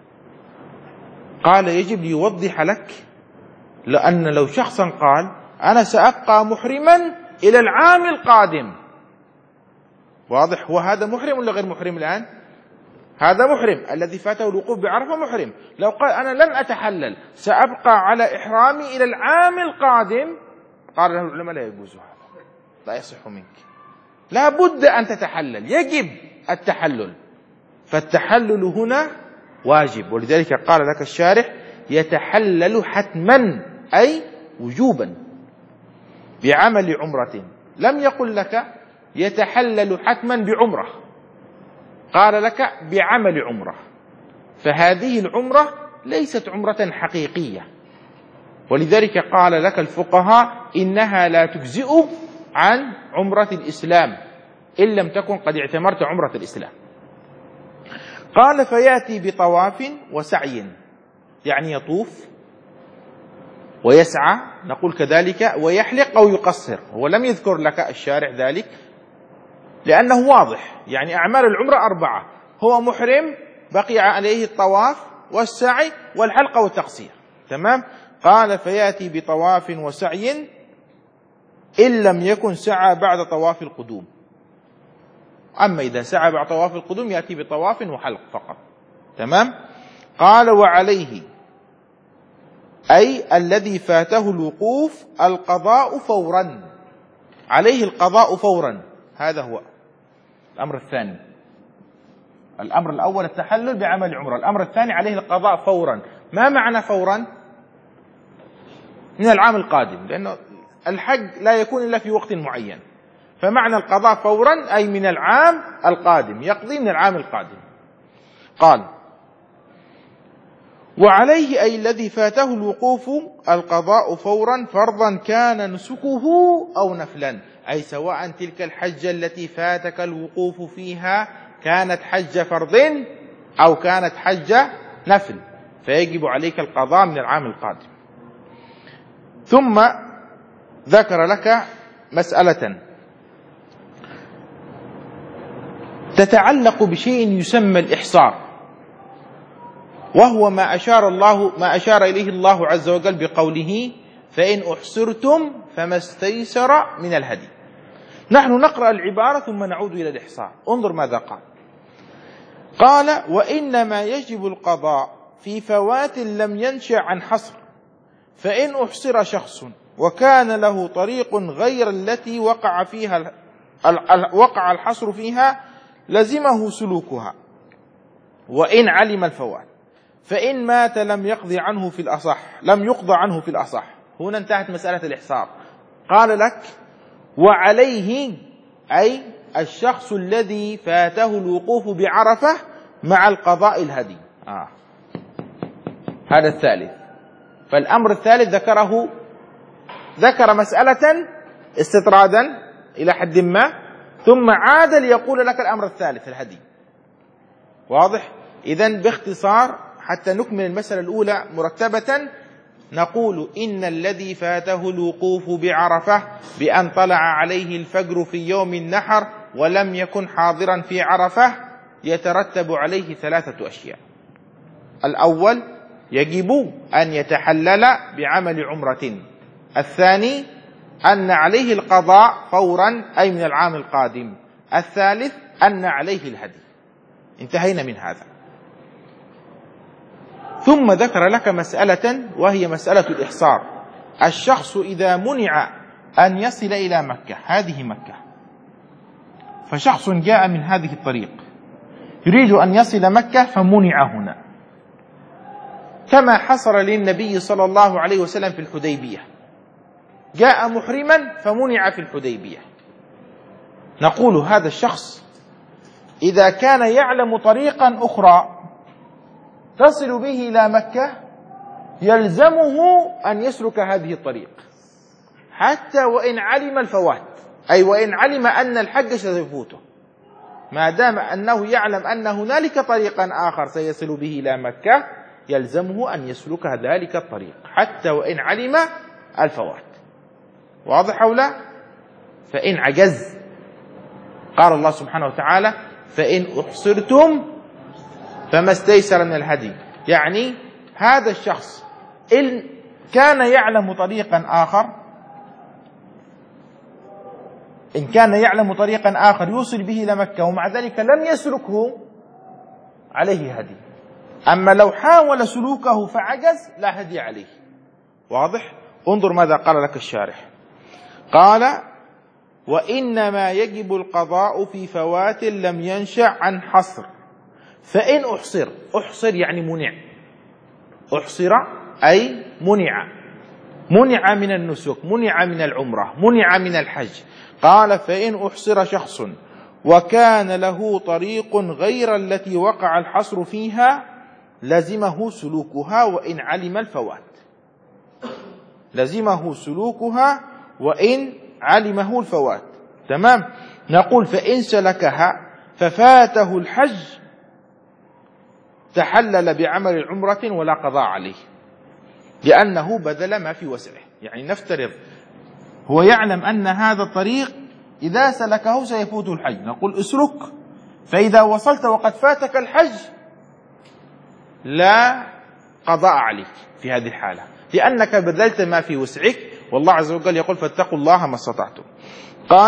قال يجب ليوضح لك، لأن لو شخصا قال أنا سأبقى محرما إلى العام القادم، واضح؟ هو هذا محرم ولا غير محرم الآن؟ هذا محرم، الذي فاته الوقوف بعرفة محرم. لو قال أنا لن أتحلل، سأبقى على إحرامي إلى العام القادم، قال له العلماء لا يجوز هذا، لا يصح منك. لا بد أن تتحلل، يجب التحلل، فالتحلل هنا واجب. ولذلك قال لك الشارح يتحلل حتما أي وجوبا بعمل عمرة. لم يقل لك يتحلل حتما بعمرة، قال لك بعمل عمرة، فهذه العمرة ليست عمرة حقيقية. ولذلك قال لك الفقهاء إنها لا تجزئ عن عمرة الإسلام إن لم تكن قد اعتمرت عمرة الإسلام. قال فيأتي بطواف وسعي، يعني يطوف ويسعى، نقول كذلك ويحلق أو يقصر. هو لم يذكر لك الشارع ذلك لأنه واضح، يعني أعمال العمرة أربعة، هو محرم بقي عليه الطواف والسعي والحلق والتقصير، تمام. قال فيأتي بطواف وسعي إن لم يكن سعى بعد طواف القدوم. أما إذا سعى بعد طواف القدوم يأتي بطواف وحلق فقط، تمام. قال وعليه أي الذي فاته الوقوف القضاء فورا، عليه القضاء فورا، هذا هو الأمر الثاني. الأمر الأول التحلل بعمل عمرة، الأمر الثاني عليه القضاء فورا. ما معنى فورا؟ من العام القادم، لأنه الحج لا يكون إلا في وقت معين، فمعنى القضاء فورا أي من العام القادم، يقضي من العام القادم. قال وعليه أي الذي فاته الوقوف القضاء فورا فرضا كان نسكه أو نفلا، أي سواء تلك الحجة التي فاتك الوقوف فيها كانت حج فرض أو كانت حج نفل، فيجب عليك القضاء من العام القادم. ثم ذكر لك مسألة تتعلق بشيء يسمى الإحصار، وهو ما أشار الله ما أشار إليه الله عز وجل بقوله فإن أحصرتم فما استيسر من الهدي. نحن نقرأ العبارة ثم نعود إلى الإحصار. انظر ماذا قال. قال وإنما يجب القضاء في فوات لم ينشأ عن حصر، فإن أحصر شخص وكان له طريق غير التي وقع فيها وقع الحصر فيها لزمه سلوكها وإن علم الفوات، فإن مات لم يقضي عنه في الأصح لم يقضى عنه في الأصح. هنا انتهت مسألة الإحصار. قال لك وعليه أي الشخص الذي فاته الوقوف بعرفة مع القضاء الهدي. آه. هذا الثالث. فالأمر الثالث ذكره ذكر مسألة استطرادا إلى حد ما، ثم عاد ليقول لك الأمر الثالث الهدي. واضح؟ إذن باختصار حتى نكمل المسألة الأولى مرتبة، نقول إن الذي فاته الوقوف بعرفة بأن طلع عليه الفجر في يوم النحر ولم يكن حاضرا في عرفة يترتب عليه ثلاثة أشياء. الأول يجب أن يتحلل بعمل عمرة. الثاني أن عليه القضاء فورا أي من العام القادم. الثالث أن عليه الهدي. انتهينا من هذا. ثم ذكر لك مسألة وهي مسألة الإحصار. الشخص إذا منع أن يصل إلى مكة، هذه مكة، فشخص جاء من هذه الطريق يريد أن يصل مكة فمنع هنا، كما حصل للنبي صلى الله عليه وسلم في الحديبية، جاء محرما فمنع في الحديبية. نقول هذا الشخص إذا كان يعلم طريقا أخرى تصل به إلى مكة يلزمه أن يسلك هذه الطريق حتى وإن علم الفوات، أي وإن علم أن الحج سيفوته، ما دام أنه يعلم أن هنالك طريقا آخر سيصل به إلى مكة يلزمه أن يسلك ذلك الطريق حتى وإن علم الفوات. واضح أو لا؟ فإن عجز قال الله سبحانه وتعالى فإن أحصرتم فما استيسر من الهدي، يعني هذا الشخص إن كان يعلم طريقا آخر إن كان يعلم طريقا آخر يوصل به إلى مكة ومع ذلك لم يسلكه عليه هدي. أما لو حاول سلوكه فعجز لا هدي عليه. واضح؟ انظر ماذا قال لك الشارح. قال وإنما يجب القضاء في فوات لم ينشأ عن حصر. فإن أحصر، أحصر يعني منع، أحصر أي منع، منع من النسك، منع من العمرة، منع من الحج. قال فإن أحصر شخص وكان له طريق غير التي وقع الحصر فيها لزمه سلوكها وإن علم الفوات، لزمه سلوكها وإن علمه الفوات. تمام. نقول فإن سلكها ففاته الحج تحلل بعمل عمرة ولا قضاء عليه، لأنه بذل ما في وسعه. يعني نفترض هو يعلم أن هذا الطريق إذا سلكه سيفوت الحج، نقول اسلك، فإذا وصلت وقد فاتك الحج لا قضاء عليك في هذه الحالة، لأنك بذلت ما في وسعك، والله عز وجل يقول فاتقوا الله ما استطعتم. قال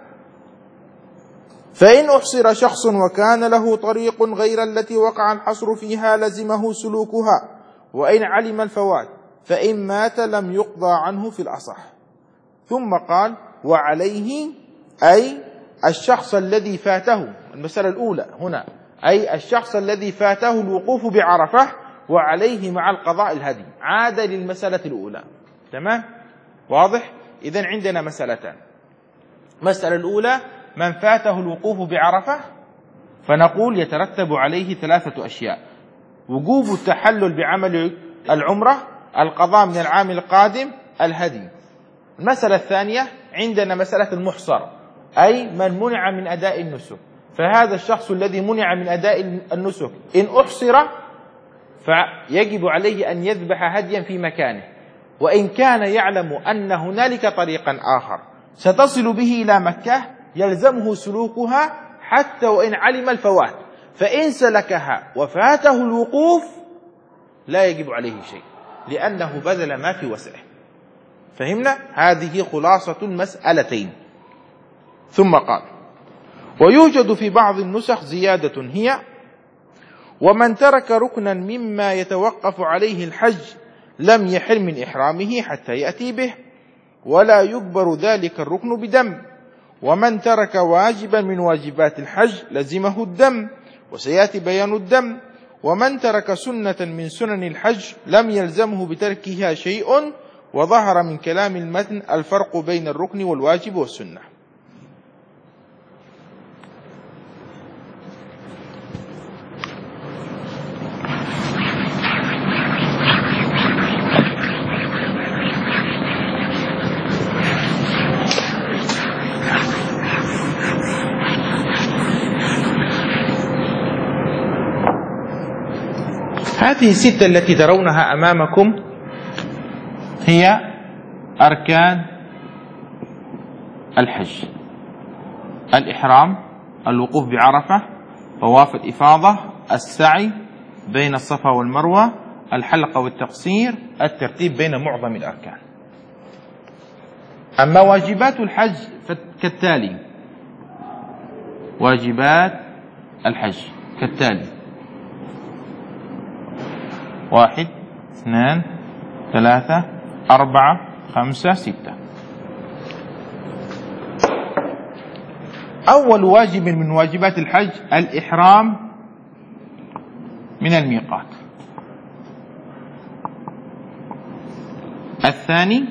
فإن أحصر شخص وكان له طريق غير التي وقع الحصر فيها لزمه سلوكها وإن علم الفوات، فإن مات لم يقضى عنه في الأصح. ثم قال وعليه أي الشخص الذي فاته، المسألة الأولى هنا أي الشخص الذي فاته الوقوف بعرفة وعليه مع القضاء الهدي، عاد للمسألة الأولى. تمام، واضح؟ إذن عندنا مسألتان. مسألة الأولى من فاته الوقوف بعرفة فنقول يترتب عليه ثلاثة أشياء: وجوب التحلل بعمل العمرة، القضاء من العام القادم، الهدي. المسألة الثانية عندنا مسألة المحصر، أي من منع من أداء النسك. فهذا الشخص الذي منع من أداء النسك إن أحصر فيجب عليه أن يذبح هديا في مكانه، وإن كان يعلم أن هنالك طريقا آخر ستصل به إلى مكة يلزمه سلوكها حتى وإن علم الفوات، فإن سلكها وفاته الوقوف لا يجب عليه شيء لأنه بذل ما في وسعه. فهمنا؟ هذه خلاصة المسألتين. ثم قال ويوجد في بعض النسخ زيادة هي ومن ترك ركنا مما يتوقف عليه الحج لم يحل من إحرامه حتى يأتي به ولا يجبر ذلك الركن بدم، ومن ترك واجبا من واجبات الحج لزمه الدم وسيأتي بيان الدم، ومن ترك سنة من سنن الحج لم يلزمه بتركها شيء. وظهر من كلام المتن الفرق بين الركن والواجب والسنة. هذه الستة التي ترونها أمامكم هي أركان الحج: الإحرام، الوقوف بعرفة، طواف الإفاضة، السعي بين الصفا والمروة، الحلق والتقصير، الترتيب بين معظم الأركان. أما واجبات الحج كالتالي: واجبات الحج كالتالي: واحد، اثنان، ثلاثة، أربعة، خمسة، ستة. أول واجب من واجبات الحج الإحرام من الميقات. الثاني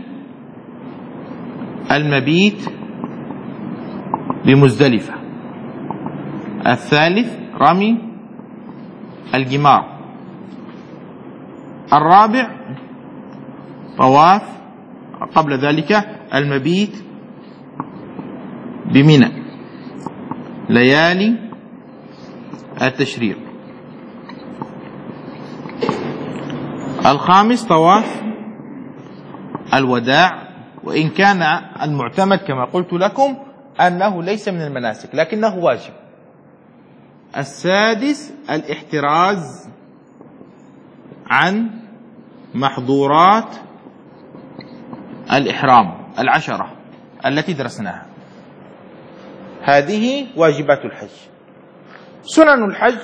المبيت بمزدلفة. الثالث رمي الجمار. الرابع طواف، قبل ذلك المبيت بمنى ليالي التشريق. الخامس طواف الوداع، وإن كان المعتمد كما قلت لكم أنه ليس من المناسك لكنه واجب. السادس الاحتراز عن محظورات الإحرام العشرة التي درسناها. هذه واجبات الحج. سنن الحج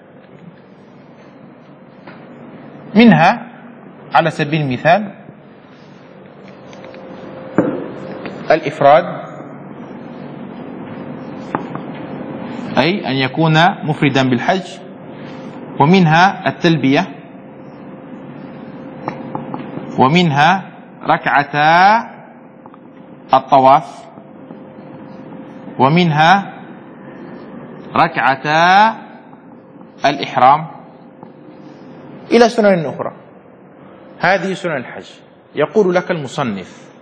منها على سبيل المثال الإفراد أي أن يكون مفردا بالحج، ومنها التلبية، ومنها ركعتا الطواف، ومنها ركعتا الإحرام، إلى سنن أخرى. هذه سنن الحج. يقول لك المصنف: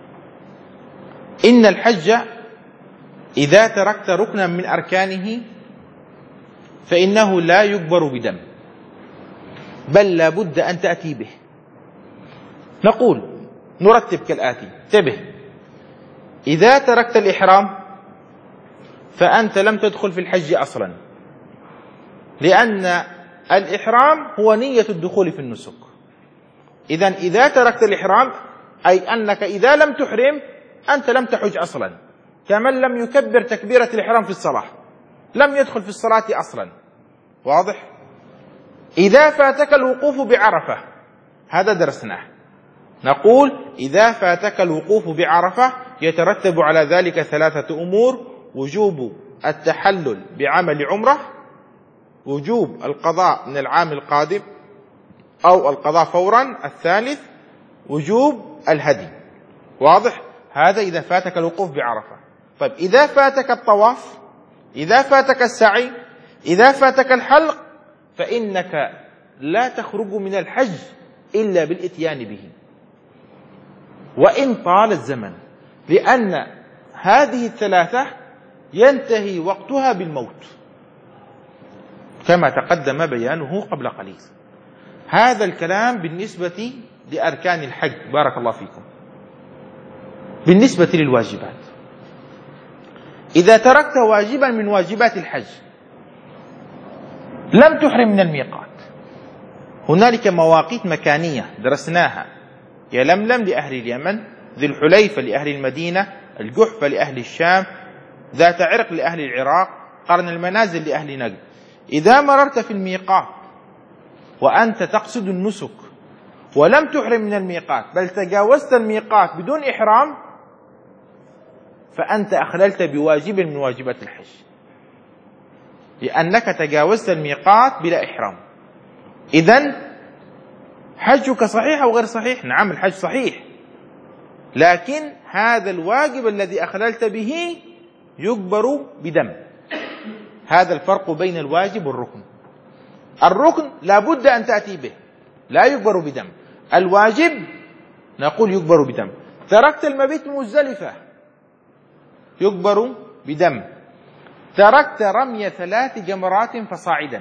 إن الحج إذا تركت ركنا من أركانه فإنه لا يجبر بدم، بل لا بد أن تأتي به. نقول نرتب كالآتي: انتبه، إذا تركت الإحرام فأنت لم تدخل في الحج أصلا، لأن الإحرام هو نية الدخول في النسك. إذن إذا تركت الإحرام أي أنك إذا لم تحرم أنت لم تحج أصلا، كمن لم يكبر تكبيرة الإحرام في الصلاة، لم يدخل في الصلاة أصلا. واضح؟ إذا فاتك الوقوف بعرفة، هذا درسناه، نقول إذا فاتك الوقوف بعرفة يترتب على ذلك ثلاثة أمور: وجوب التحلل بعمل عمرة، وجوب القضاء من العام القادم أو القضاء فورا، الثالث وجوب الهدي. واضح؟ هذا إذا فاتك الوقوف بعرفة. طيب إذا فاتك الطواف، إذا فاتك السعي، إذا فاتك الحلق، فإنك لا تخرج من الحج إلا بالإتيان به، وإن طال الزمن، لأن هذه الثلاثة ينتهي وقتها بالموت كما تقدم بيانه قبل قليل. هذا الكلام بالنسبة لأركان الحج. بارك الله فيكم. بالنسبة للواجبات، إذا تركت واجبا من واجبات الحج لم تحرم من الميقات. هنالك مواقيت مكانية درسناها: يلملم لأهل اليمن، ذي الحليفة لأهل المدينة، الجحفة لأهل الشام، ذات عرق لأهل العراق، قرن المنازل لأهل نجد. إذا مررت في الميقات وأنت تقصد النسك ولم تحرم من الميقات بل تجاوزت الميقات بدون إحرام، فأنت أخللت بواجب من واجبات الحج، لأنك تجاوزت الميقات بلا إحرام. إذن حجك صحيح أو غير صحيح؟ نعم، الحج صحيح، لكن هذا الواجب الذي أخللت به يجبر بدم. هذا الفرق بين الواجب والركن. الركن لا بد أن تأتي به، لا يجبر بدم. الواجب نقول يجبر بدم. تركت المبيت بمزدلفة يجبر بدم. تركت رمي ثلاث جمرات فصاعدا،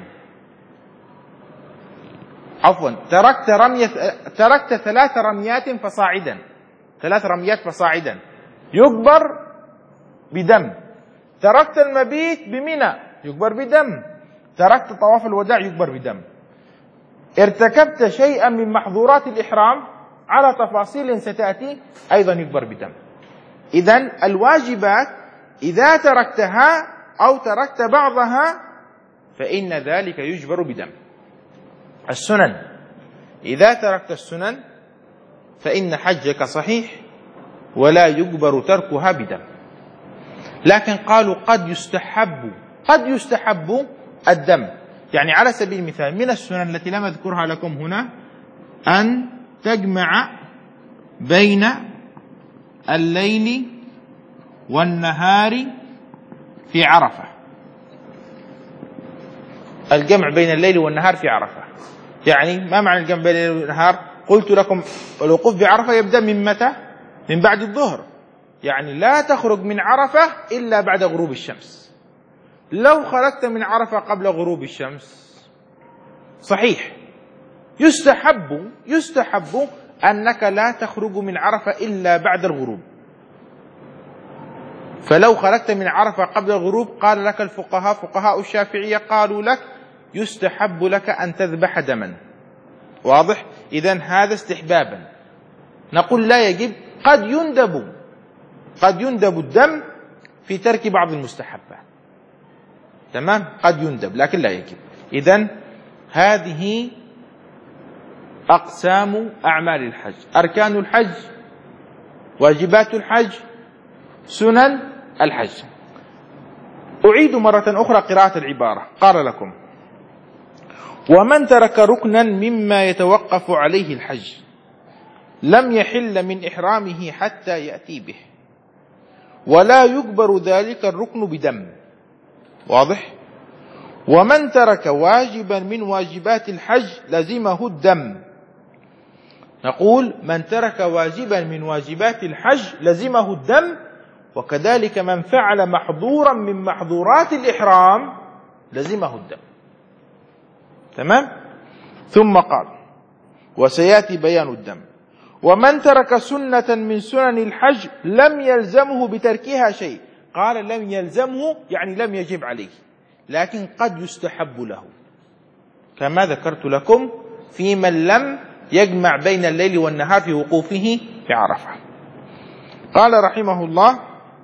عفوا تركت رمي تركت ثلاث رميات فصاعدا، ثلاث رميات فصاعدا يجبر بدم. تركت المبيت بمنى يجبر بدم. تركت طواف الوداع يجبر بدم. ارتكبت شيئا من محظورات الإحرام على تفاصيل ستأتي أيضا يجبر بدم. إذن الواجبات إذا تركتها أو تركت بعضها فإن ذلك يجبر بدم. السنن، إذا تركت السنن فإن حجك صحيح ولا يجبر تركها بدم. لكن قالوا قد يستحب قد يستحب الدم. يعني على سبيل المثال من السنن التي لم أذكرها لكم هنا أن تجمع بين الليل والنهار في عرفة. الجمع بين الليل والنهار في عرفة، يعني ما معنى الجمع بين الليل والنهار؟ قلت لكم الوقوف بعرفة يبدأ من متى؟ من بعد الظهر، يعني لا تخرج من عرفة إلا بعد غروب الشمس. لو خرجت من عرفة قبل غروب الشمس صحيح، يستحب يستحب أنك لا تخرج من عرفة إلا بعد الغروب. فلو خرجت من عرفة قبل الغروب قال لك الفقهاء فقهاء الشافعية قالوا لك يستحب لك أن تذبح دما. واضح؟ إذن هذا استحبابا. نقول لا يجب، قد يندب قد يندب الدم في ترك بعض المستحبات. تمام؟ قد يندب لكن لا يجب. إذن هذه أقسام أعمال الحج: أركان الحج، واجبات الحج، سنن الحج. أعيد مرة أخرى قراءة العبارة. قال لكم: ومن ترك ركنا مما يتوقف عليه الحج لم يحل من إحرامه حتى يأتي به، ولا يجبر ذلك الركن بدم. واضح؟ ومن ترك واجبا من واجبات الحج لزمه الدم. نقول: من ترك واجبا من واجبات الحج لزمه الدم، وكذلك من فعل محظورا من محظورات الإحرام لزمه الدم. تمام؟ ثم قال: وسيأتي بيان الدم. ومن ترك سنة من سنن الحج لم يلزمه بتركها شيء. قال: لم يلزمه يعني لم يجب عليه، لكن قد يستحب له، كما ذكرت لكم في من لم يجمع بين الليل والنهار في وقوفه في عرفة. قال رحمه الله: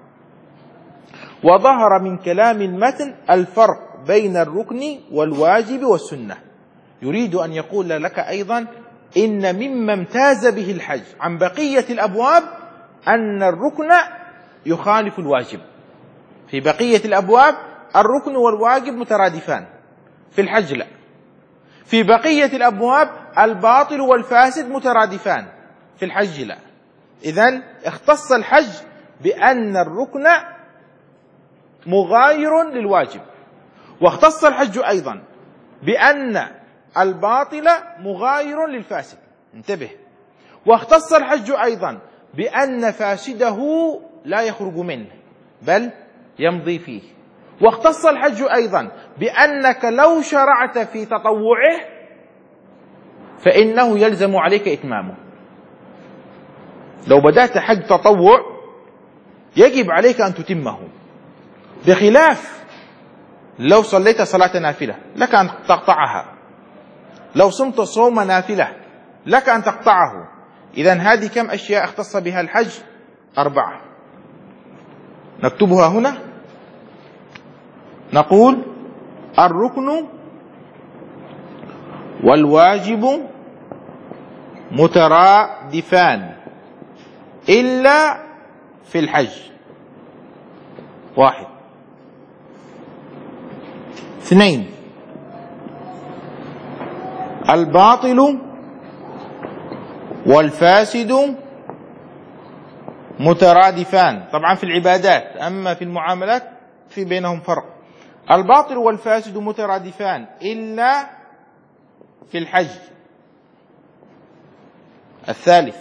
وظهر من كلام المتن الفرق بين الركن والواجب والسنة. يريد أن يقول لك أيضا إن مما امتاز به الحج عن بقية الأبواب أن الركن يخالف الواجب. في بقية الأبواب الركن والواجب مترادفان، في الحج لا. في بقية الأبواب الباطل والفاسد مترادفان، في الحج لا. إذن اختص الحج بأن الركن مغاير للواجب، واختص الحج أيضا بأن الباطل مغاير للفاسد. انتبه. واختص الحج أيضا بأن فاسده لا يخرج منه بل يمضي فيه. واختص الحج أيضا بأنك لو شرعت في تطوعه فإنه يلزم عليك إتمامه. لو بدأت حج تطوع يجب عليك أن تتمه، بخلاف لو صليت صلاة نافلة لك أن تقطعها، لو صمت صوم نافلة لك أن تقطعه. إذن هذه كم أشياء اختص بها الحج؟ أربعة. نكتبها هنا. نقول: الركن والواجب مترادفان إلا في الحج. واحد. اثنين: الباطل والفاسد مترادفان. طبعا في العبادات، أما في المعاملات في بينهم فرق. الباطل والفاسد مترادفان إلا في الحج. الثالث: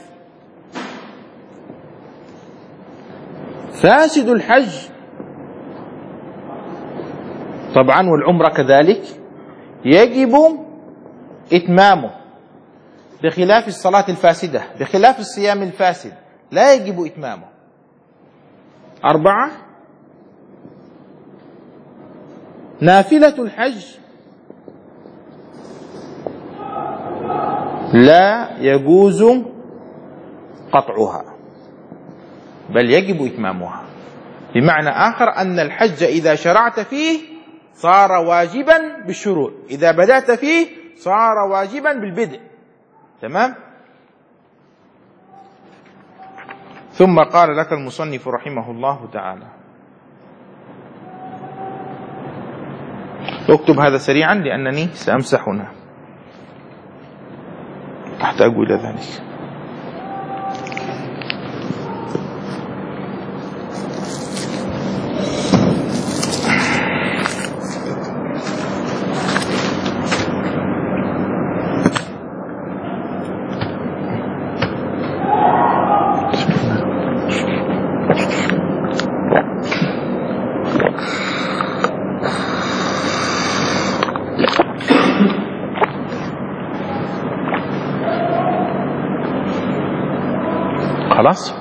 فاسد الحج طبعا والعمرة كذلك يجب إتمامه، بخلاف الصلاة الفاسدة، بخلاف الصيام الفاسد لا يجب إتمامه. أربعة: نافلة الحج لا يجوز قطعها بل يجب إتمامها. بمعنى آخر أن الحج إذا شرعت فيه صار واجبا بالشروع، إذا بدأت فيه صار واجبا بالبدء. تمام؟ ثم قال لك المصنف رحمه الله تعالى، اكتب هذا سريعا لأنني سأمسح هنا، أحتاج إلى ذلك. خلاص؟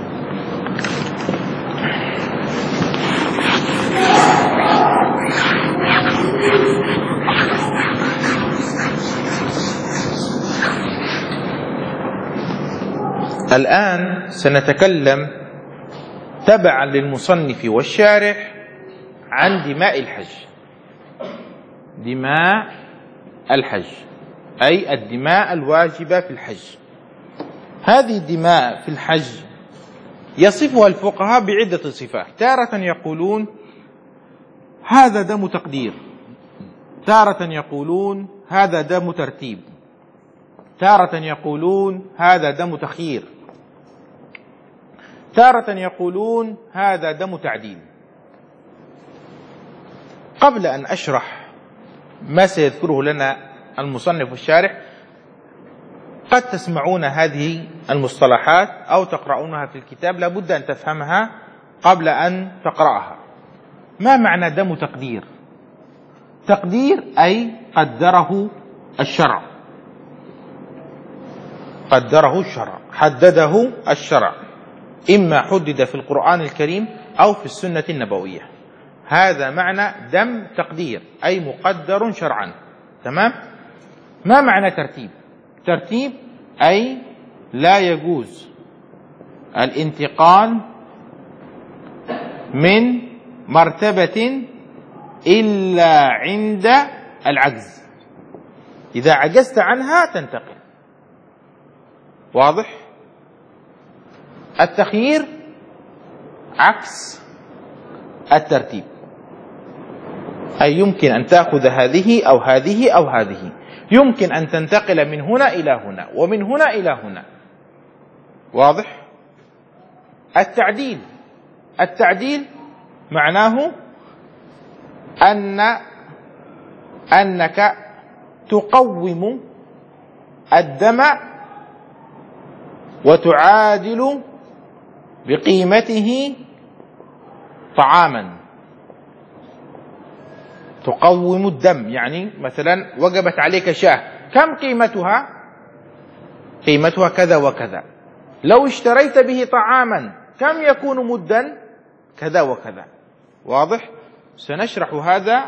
الآن سنتكلم تبعا للمصنف والشارح عن دماء الحج. دماء الحج أي الدماء الواجبة في الحج. هذه الدماء في الحج يصفها الفقهاء بعدة صفات. تارة يقولون هذا دم تقدير. تارة يقولون هذا دم ترتيب، تارة يقولون هذا دم تخيير، تارة يقولون هذا دم تعديل. قبل أن أشرح ما سيذكره لنا المصنف الشارح، قد تسمعون هذه المصطلحات أو تقرؤونها في الكتاب، لابد أن تفهمها قبل أن تقرأها. ما معنى دم تقدير؟ تقدير أي قدره الشرع، قدره الشرع، حدده الشرع، إما حدد في القرآن الكريم أو في السنة النبوية. هذا معنى دم تقدير، أي مقدر شرعا. تمام؟ ما معنى ترتيب؟ ترتيب أي لا يجوز الانتقال من مرتبة إلا عند العجز، إذا عجزت عنها تنتقل. واضح؟ التخيير عكس الترتيب، أي يمكن أن تأخذ هذه أو هذه أو هذه، يمكن أن تنتقل من هنا إلى هنا ومن هنا إلى هنا. واضح؟ التعديل، التعديل معناه أن أنك تقوم الدم وتعادل بقيمته طعاما. تقوم الدم يعني مثلا وجبت عليك شاة، كم قيمتها؟ قيمتها كذا وكذا. لو اشتريت به طعاما كم يكون مدا؟ كذا وكذا. واضح؟ سنشرح هذا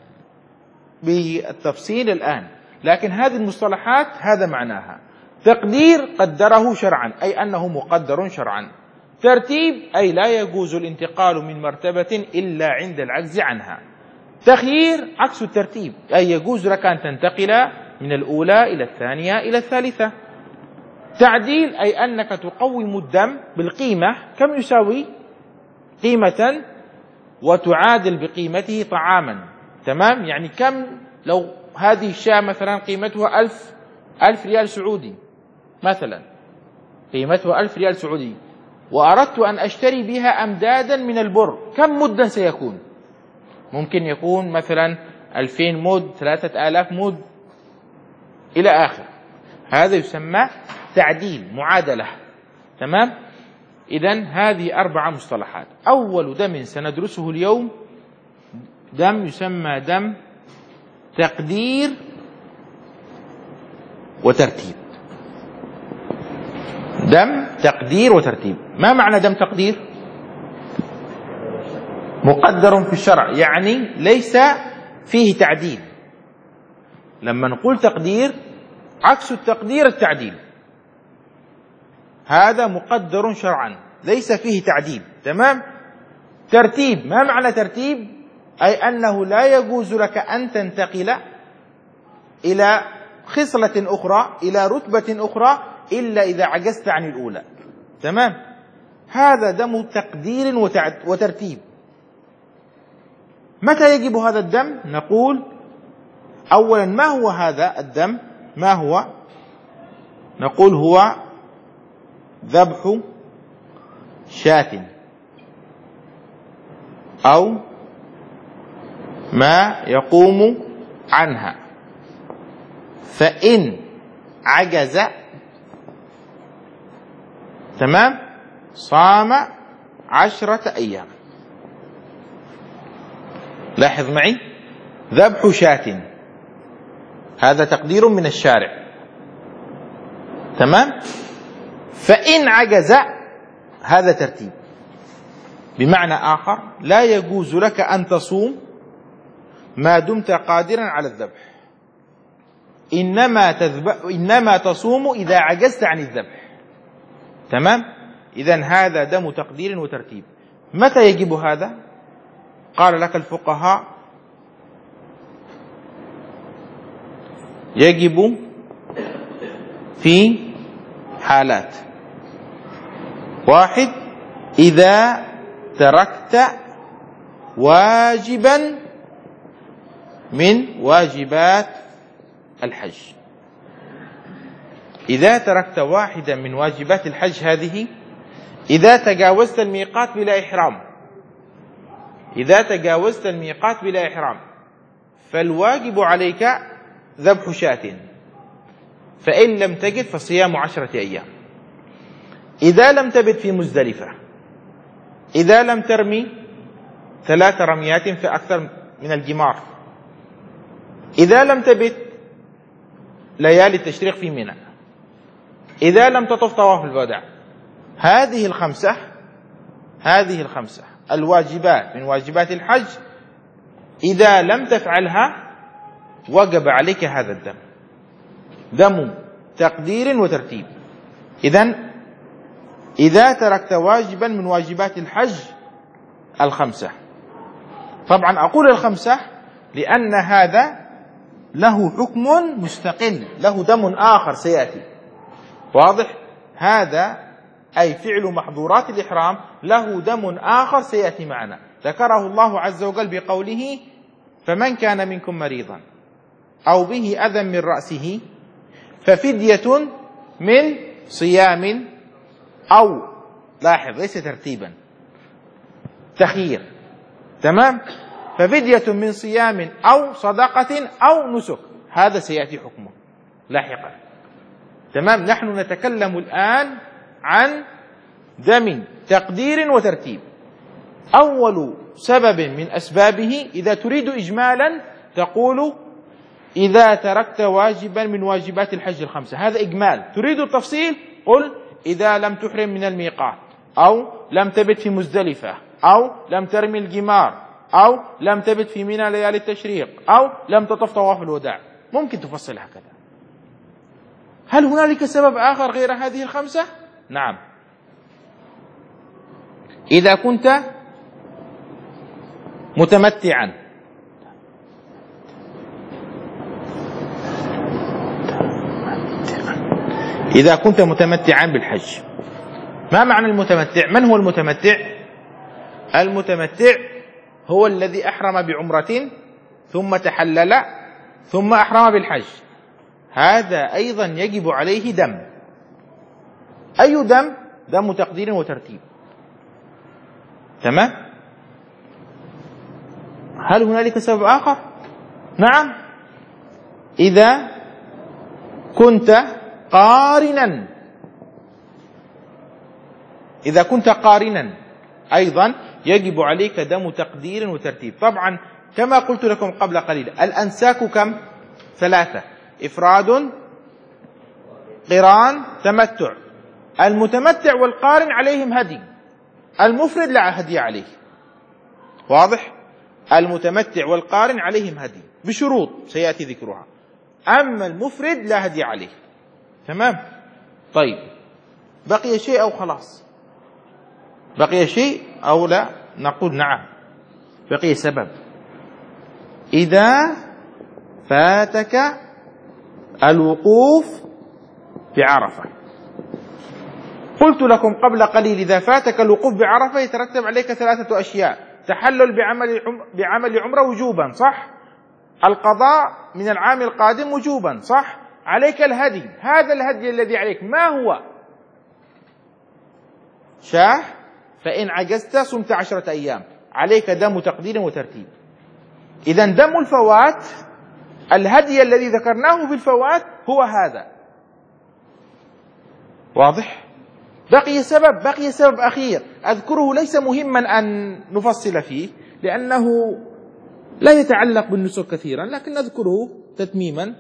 بالتفصيل الآن، لكن هذه المصطلحات هذا معناها. تقدير قدره شرعا، أي أنه مقدر شرعا. ترتيب أي لا يجوز الانتقال من مرتبة إلا عند العجز عنها. تخيير عكس الترتيب، أي يجوز لك أن تنتقل من الأولى إلى الثانية إلى الثالثة. تعديل أي أنك تقوم الدم بالقيمة، كم يساوي قيمة، وتعادل بقيمته طعاما. تمام؟ يعني كم، لو هذه الشاة مثلا قيمتها ألف ألف ريال سعودي مثلا، قيمتها ألف ريال سعودي، وأردت أن أشتري بها أمدادا من البر، كم مدا سيكون؟ ممكن يكون مثلا ألفين مد، ثلاثة آلاف مد إلى آخر. هذا يسمى تعديل، معادلة. تمام؟ إذن هذه أربع مصطلحات. أول دم سندرسه اليوم دم يسمى دم تقدير وترتيب. دم تقدير وترتيب. ما معنى دم تقدير؟ مقدر في الشرع، يعني ليس فيه تعديل. لما نقول تقدير عكس التقدير التعديل. هذا مقدر شرعا ليس فيه تعديل. تمام؟ ترتيب، ما معنى ترتيب؟ أي أنه لا يجوز لك أن تنتقل إلى خصلة أخرى، إلى رتبة أخرى، إلا إذا عجزت عن الأولى. تمام؟ هذا دم تقدير وترتيب. متى يجب هذا الدم؟ نقول أولا ما هو هذا الدم؟ ما هو؟ نقول هو ذبح شاة أو ما يقوم عنها، فإن عجز تمام صام عشرة أيام. لاحظ معي، ذبح شاة هذا تقدير من الشارع. تمام؟ فإن عجز هذا ترتيب، بمعنى آخر لا يجوز لك أن تصوم ما دمت قادرا على الذبح، إنما, إنما تصوم إذا عجزت عن الذبح. تمام؟ إذن هذا دم تقدير وترتيب. متى يجب هذا؟ قال لك الفقهاء يجب في حالات: واحد، إذا تركت واجبا من واجبات الحج. إذا تركت واحدا من واجبات الحج هذه، إذا تجاوزت الميقات بلا إحرام، إذا تجاوزت الميقات بلا إحرام فالواجب عليك ذبح شاة، فإن لم تجد فصيام عشرة أيام. إذا لم تبت في مزدلفة، إذا لم ترمي ثلاث رميات فأكثر من الجمار، إذا لم تبت ليالي التشريق في منى، إذا لم تطف طواف الوداع، هذه الخمسة هذه الخمسة الواجبات من واجبات الحج، إذا لم تفعلها وجب عليك هذا الدم، دم تقدير وترتيب. إذن إذا تركت واجبا من واجبات الحج الخمسة، طبعا أقول الخمسة لأن هذا له حكم مستقل، له دم آخر سيأتي. واضح؟ هذا أي فعل محظورات الإحرام له دم آخر سيأتي معنا، ذكره الله عز وجل بقوله: فمن كان منكم مريضا أو به أذى من رأسه ففدية من صيام أو، لاحظ ليس ترتيبا، تخيير، تمام؟ ففدية من صيام أو صدقة أو نسك، هذا سيأتي حكمه لاحقا، تمام؟ نحن نتكلم الآن عن دم تقدير وترتيب. أول سبب من أسبابه إذا تريد إجمالا تقول: إذا تركت واجبا من واجبات الحج الخمسة، هذا إجمال. تريد التفصيل قل: إذا لم تحرم من الميقات، أو لم تبت في مزدلفة، أو لم ترمي الجمار، أو لم تبت في منى ليالي التشريق، أو لم تطف طواف الوداع. ممكن تفصل هكذا. هل هنالك سبب آخر غير هذه الخمسة؟ نعم. إذا كنت متمتعا، إذا كنت متمتعا بالحج. ما معنى المتمتع؟ من هو المتمتع؟ المتمتع هو الذي أحرم بعمرة ثم تحلل ثم أحرم بالحج، هذا أيضا يجب عليه دم. أي دم؟ دم تقدير وترتيب، تمام؟ هل هنالك سبب آخر؟ نعم. إذا كنت قارنا، إذا كنت قارنا أيضا يجب عليك دم تقدير وترتيب. طبعا كما قلت لكم قبل قليل، الأنساك كم؟ ثلاثة: إفراد، قران، تمتع. المتمتع والقارن عليهم هدي، المفرد لا هدي عليه. واضح؟ المتمتع والقارن عليهم هدي بشروط سيأتي ذكرها، أما المفرد لا هدي عليه، تمام؟ طيب، بقي شيء أو خلاص؟ بقي شيء أو لا؟ نقول نعم، بقي سبب. إذا فاتك الوقوف بعرفة، قلت لكم قبل قليل إذا فاتك الوقوف بعرفة يترتب عليك ثلاثة أشياء: تحلل بعمل بعمل عمرة وجوبا، صح؟ القضاء من العام القادم وجوبا، صح؟ عليك الهدي. هذا الهدي الذي عليك ما هو؟ شاه، فإن عجزت صمت عشرة أيام. عليك دم تقدير وترتيب. إذا دم الفوات، الهدي الذي ذكرناه في الفوات هو هذا. واضح؟ بقي سبب، بقي سبب أخير أذكره، ليس مهما أن نفصل فيه لأنه لا يتعلق بالنسك كثيرا، لكن نذكره تتميما: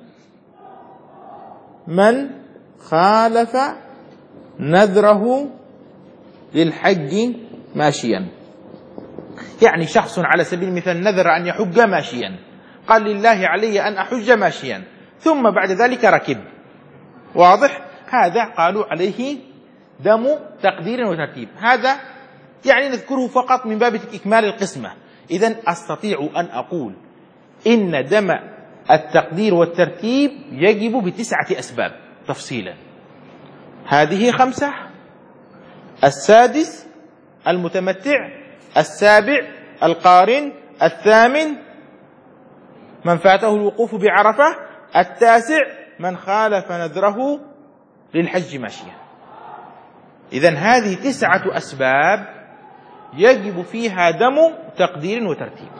من خالف نذره للحج ماشيا. يعني شخص على سبيل المثال نذر أن يحج ماشيا، قال: لله علي أن أحج ماشيا، ثم بعد ذلك ركب. واضح؟ هذا قالوا عليه دم تقدير وترتيب. هذا يعني نذكره فقط من باب إكمال القسمة. إذن أستطيع أن أقول إن دم التقدير والترتيب يجب بتسعة أسباب تفصيلا. هذه خمسة: السادس المتمتع، السابع القارن. الثامن من فاته الوقوف بعرفة. التاسع من خالف نذره للحج ماشيا. إذن هذه تسعة أسباب يجب فيها دم تقدير وترتيب.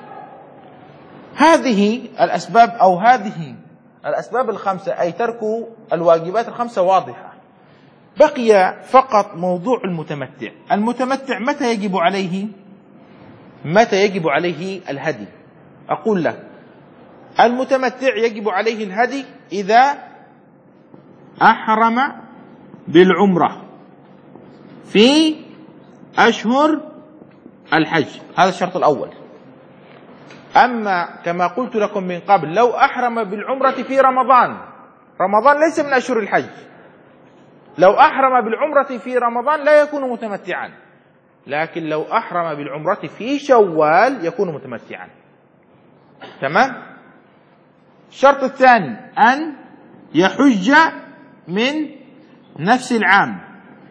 هذه الأسباب أو هذه الأسباب الخمسة أي ترك الواجبات الخمسة واضحة. بقي فقط موضوع المتمتع. المتمتع متى يجب عليه متى يجب عليه الهدي؟ أقول لك المتمتع يجب عليه الهدي إذا أحرم بالعمرة في أشهر الحج، هذا الشرط الأول. أما كما قلت لكم من قبل لو أحرم بالعمرة في رمضان، رمضان ليس من أشهر الحج، لو أحرم بالعمرة في رمضان لا يكون متمتعا، لكن لو أحرم بالعمرة في شوال يكون متمتعا. تمام؟ الشرط الثاني أن يحج من نفس العام.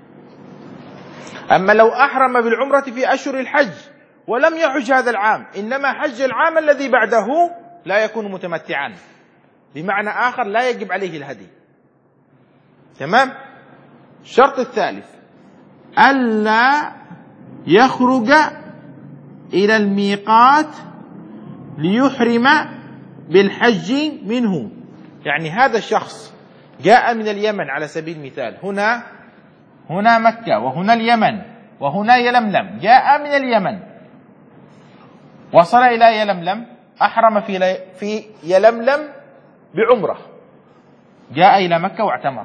أما لو أحرم بالعمرة في أشهر الحج ولم يحج هذا العام إنما حج العام الذي بعده لا يكون متمتعا، بمعنى آخر لا يجب عليه الهدي. تمام؟ الشرط الثالث ألا يخرج إلى الميقات ليحرم بالحج منه. يعني هذا الشخص جاء من اليمن على سبيل المثال، هنا هنا مكة وهنا اليمن وهنا يلملم، جاء من اليمن وصل إلى يلملم، أحرم في في يلملم بعمرة، جاء إلى مكة واعتمر،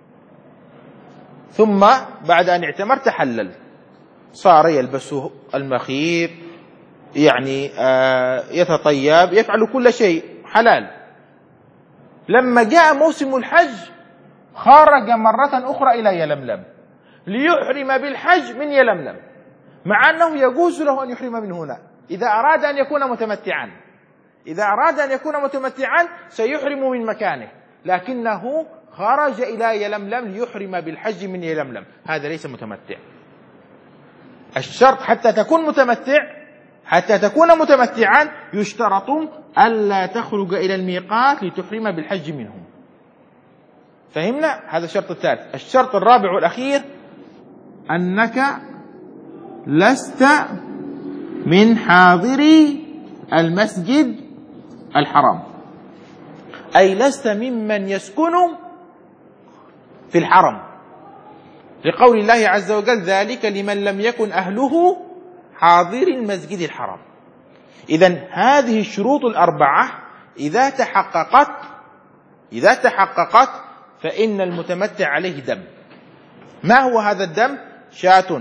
ثم بعد أن اعتمر تحلل، صار يلبس المخيط، يعني يتطيب، يفعل كل شيء حلال. لما جاء موسم الحج خرج مرة أخرى إلى يلملم ليحرم بالحج من يلملم، مع أنه يجوز له أن يحرم من هنا إذا أراد أن يكون متمتعا، إذا أراد أن يكون متمتعا سيحرم من مكانه، لكنه خرج إلى يلملم ليحرم بالحج من يلملم، هذا ليس متمتع. الشرط حتى تكون متمتع حتى تكون متمتعا يشترط ألا تخرج إلى الميقات لتحرم بالحج منه. فهمنا؟ هذا الشرط الثالث. الشرط الرابع والأخير أنك لست من حاضري المسجد الحرام، أي لست ممن يسكن في الحرم، لقول الله عز وجل ذلك لمن لم يكن أهله حاضر المسجد الحرام. إذن هذه الشروط الأربعة إذا تحققت إذا تحققت فإن المتمتع عليه دم. ما هو هذا الدم؟ شاة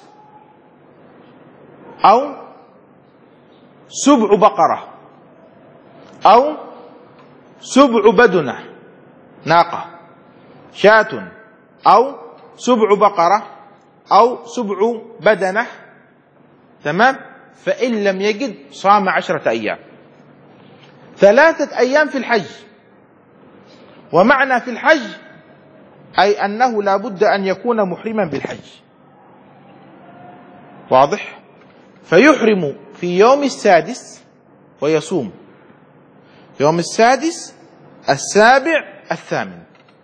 أو سبع بقرة أو سبع بدنة ناقة، شاة أو سبع بقرة أو سبع بدنة. تمام؟ فإن لم يجد صام عشرة أيام، ثلاثة أيام في الحج. ومعنى في الحج أي أنه لا بد أن يكون محرما بالحج. واضح؟ فيحرم في يوم السادس ويصوم يوم السادس السابع الثامن،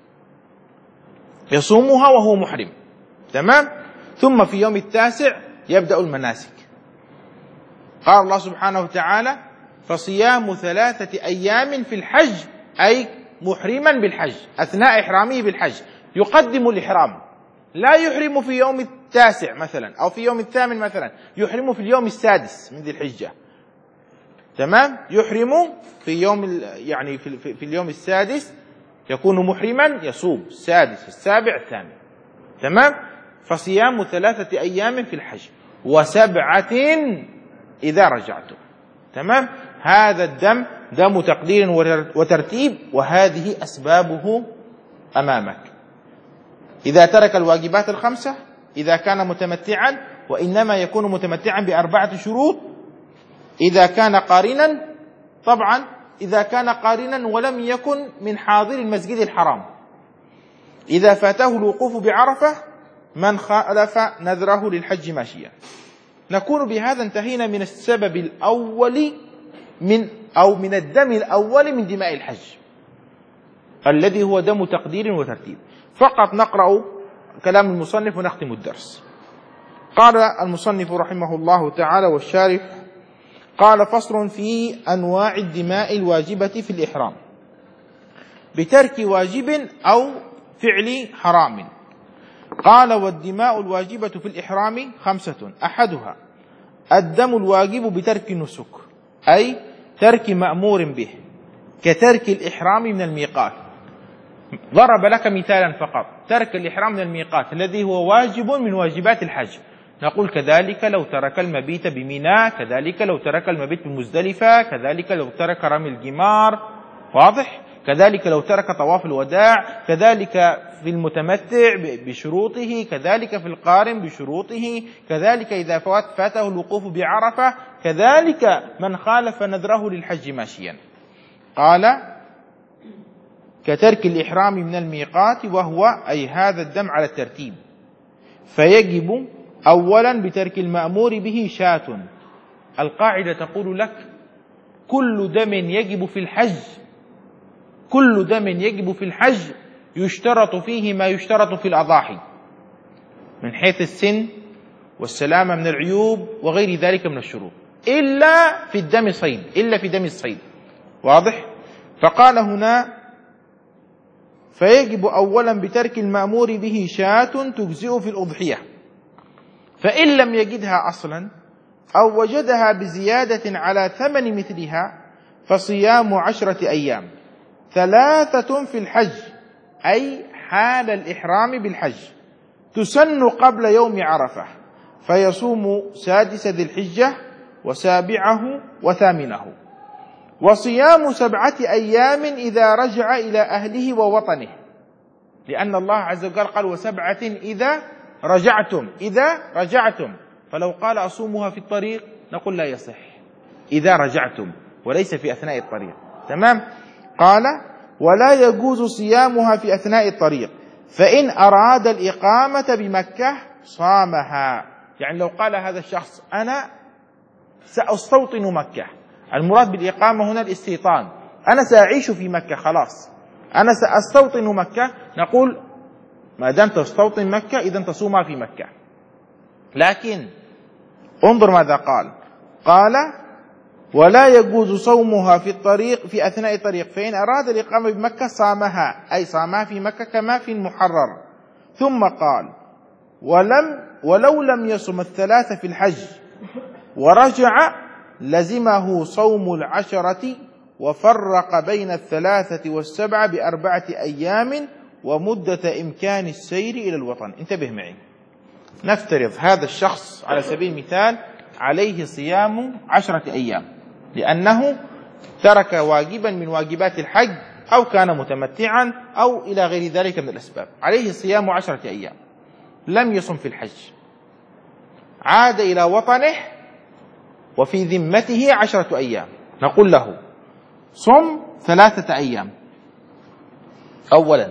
يصومها وهو محرم. تمام؟ ثم في يوم التاسع يبدأ المناسك. قال الله سبحانه وتعالى فصيام ثلاثة أيام في الحج، أي محرما بالحج أثناء إحرامه بالحج، يقدم الإحرام، لا يحرم في يوم التاسع مثلا أو في يوم الثامن مثلا، يحرم في اليوم السادس من ذي الحجة. تمام؟ يحرم في يوم يعني في, في, في اليوم السادس يكون محرما، يصوم السادس السابع الثامن. تمام؟ فصيام ثلاثة أيام في الحج وسبعة إذا رجعتم. تمام؟ هذا الدم دم تقدير وترتيب، وهذه أسبابه أمامك. إذا ترك الواجبات الخمسة، إذا كان متمتعا، وإنما يكون متمتعا بأربعة شروط. إذا كان قارنا، طبعا إذا كان قارنا ولم يكن من حاضر المسجد الحرام. إذا فاته الوقوف بعرفة من خالف نذره للحج ماشيا. نكون بهذا انتهينا من السبب الأول من أو من الدم الأول من دماء الحج الذي هو دم تقدير وترتيب. فقط نقرأ كلام المصنف ونختم الدرس. قال المصنف رحمه الله تعالى والشارح: قال: فصل في أنواع الدماء الواجبة في الإحرام بترك واجب أو فعل حرام. قال: والدماء الواجبة في الإحرام خمسة: أحدها الدم الواجب بترك النسك، أي ترك مأمور به، كترك الإحرام من الميقات. ضرب لك مثالا فقط: ترك الإحرام من الميقات الذي هو واجب من واجبات الحج. نقول كذلك لو ترك المبيت بمنى، كذلك لو ترك المبيت بمزدلفة، كذلك لو ترك رمي الجمار، واضح؟ كذلك لو ترك طواف الوداع، كذلك في المتمتع بشروطه، كذلك في القارن بشروطه، كذلك إذا فات فاته الوقوف بعرفة، كذلك من خالف نذره للحج ماشيا. قال: كترك الإحرام من الميقات، وهو أي هذا الدم على الترتيب، فيجب أولا بترك المأمور به شاة. القاعدة تقول لك: كل دم يجب في الحج كل دم يجب في الحج يشترط فيه ما يشترط في الأضاحي من حيث السن والسلامة من العيوب وغير ذلك من الشروط، إلا في الدم الصيد إلا في دم الصيد، واضح؟ فقال هنا: فيجب أولا بترك المأمور به شاة تجزئ في الأضحية، فإن لم يجدها أصلا أو وجدها بزيادة على ثمن مثلها فصيام عشرة أيام، ثلاثة في الحج أي حال الإحرام بالحج، تسن قبل يوم عرفة، فيصوم سادس ذي الحجة وسابعه وثامنه، وصيام سبعة أيام إذا رجع إلى أهله ووطنه، لأن الله عز وجل قال: وسبعة إذا رجعتم إذا رجعتم فلو قال أصومها في الطريق نقول لا يصح، إذا رجعتم وليس في أثناء الطريق. تمام؟ قال: ولا يجوز صيامها في أثناء الطريق، فإن أراد الإقامة بمكة صامها. يعني لو قال هذا الشخص: أنا سأستوطن مكة، المراد بالإقامة هنا الاستيطان، أنا سأعيش في مكة، خلاص أنا سأستوطن مكة، نقول ما دام تستوطن مكة إذن تصومها في مكة. لكن انظر ماذا قال: قال: ولا يجوز صومها في الطريق في أثناء الطريق، فإن أراد الإقامة بمكة صامها، أي صامها في مكة كما في المحرر. ثم قال: ولم ولو لم يصم الثلاثة في الحج ورجع لزمه صوم العشرة، وفرق بين الثلاثة والسبعة بأربعة أيام ومدة إمكان السير إلى الوطن. انتبه معي، نفترض هذا الشخص على سبيل المثال عليه صيام عشرة أيام لأنه ترك واجبا من واجبات الحج أو كان متمتعا أو إلى غير ذلك من الأسباب، عليه صيام عشرة أيام، لم يصم في الحج، عاد إلى وطنه وفي ذمته عشرة أيام، نقول له: صم ثلاثة أيام أولا،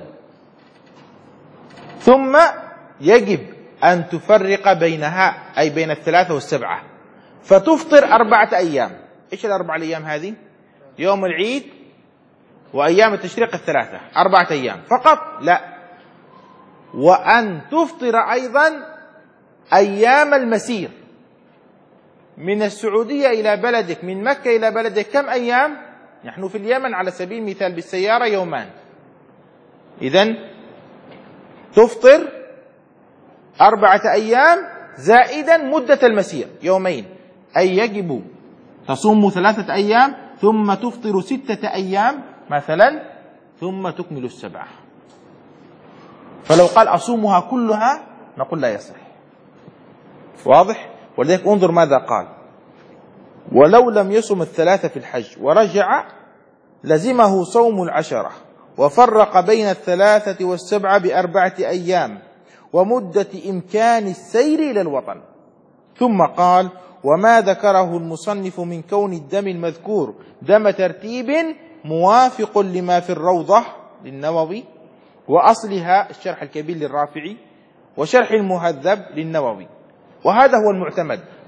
ثم يجب أن تفرق بينها، أي بين الثلاثة والسبعة، فتفطر أربعة أيام. إيش الأربعة أيام هذه؟ يوم العيد وأيام التشريق الثلاثة، أربعة أيام فقط؟ لا، وأن تفطر أيضا أيام المسير من السعودية إلى بلدك، من مكة إلى بلدك كم أيام؟ نحن في اليمن على سبيل المثال بالسيارة يومان، إذن تفطر أربعة أيام زائدا مدة المسير يومين، أي يجب تصوم ثلاثة أيام ثم تفطر ستة أيام مثلا ثم تكمل السبعة. فلو قال أصومها كلها نقول لا يصح، واضح؟ ولذلك انظر ماذا قال: ولو لم يصم الثلاثة في الحج ورجع لزمه صوم العشرة، وفرق بين الثلاثة والسبعة بأربعة أيام ومدة إمكان السير إلى الوطن. ثم قال: وما ذكره المصنف من كون الدم المذكور دم ترتيب موافق لما في الروضة للنووي، وأصلها الشرح الكبير للرافعي، وشرح المهذب للنووي، وهذا هو المعتمد،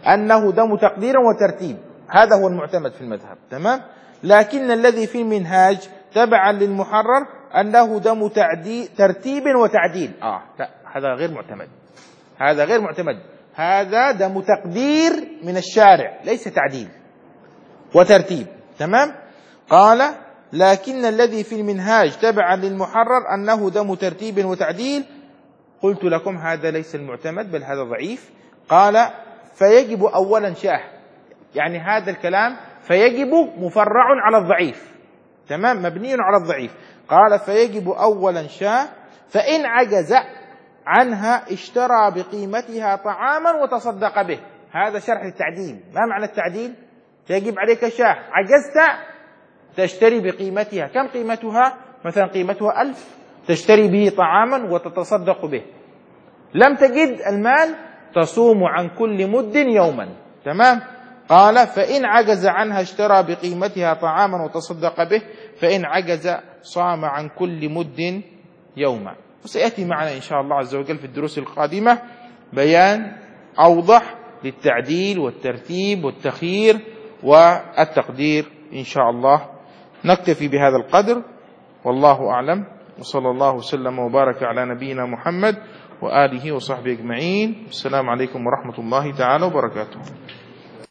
أنه دم تقدير وترتيب، هذا هو المعتمد في المذهب. تمام. لكن الذي في المنهاج تبعا للمحرر أنه دم تعديل ترتيب وتعديل. آه لا، هذا غير معتمد، هذا غير معتمد، هذا دم تقدير من الشارع ليس تعديل وترتيب. تمام. قال لكن الذي في المنهاج تبعا للمحرر أنه دم ترتيب وتعديل، قلت لكم هذا ليس المعتمد بل هذا ضعيف. قال فيجب أولا شاه، يعني هذا الكلام فيجب مفرع على الضعيف. تمام، مبني على الضعيف. قال فيجب أولا شاه، فإن عجز عنها اشترى بقيمتها طعاما وتصدق به. هذا شرح التعديل. ما معنى التعديل؟ يجب عليك شاه، عجزت تشتري بقيمتها. كم قيمتها؟ مثلا قيمتها ألف، تشتري به طعاما وتتصدق به. لم تجد المال، تصوم عن كل مد يوما. تمام. قال فإن عجز عنها اشترى بقيمتها طعاما وتصدق به، فإن عجز صام عن كل مد يوما. وسيأتي معنا إن شاء الله عز وجل في الدروس القادمة بيان أوضح للتعديل والترتيب والتخيير والتقدير إن شاء الله. نكتفي بهذا القدر، والله أعلم، وصلى الله وسلم وبارك على نبينا محمد وآله وصحبه أجمعين. السلام عليكم ورحمة الله تعالى وبركاته.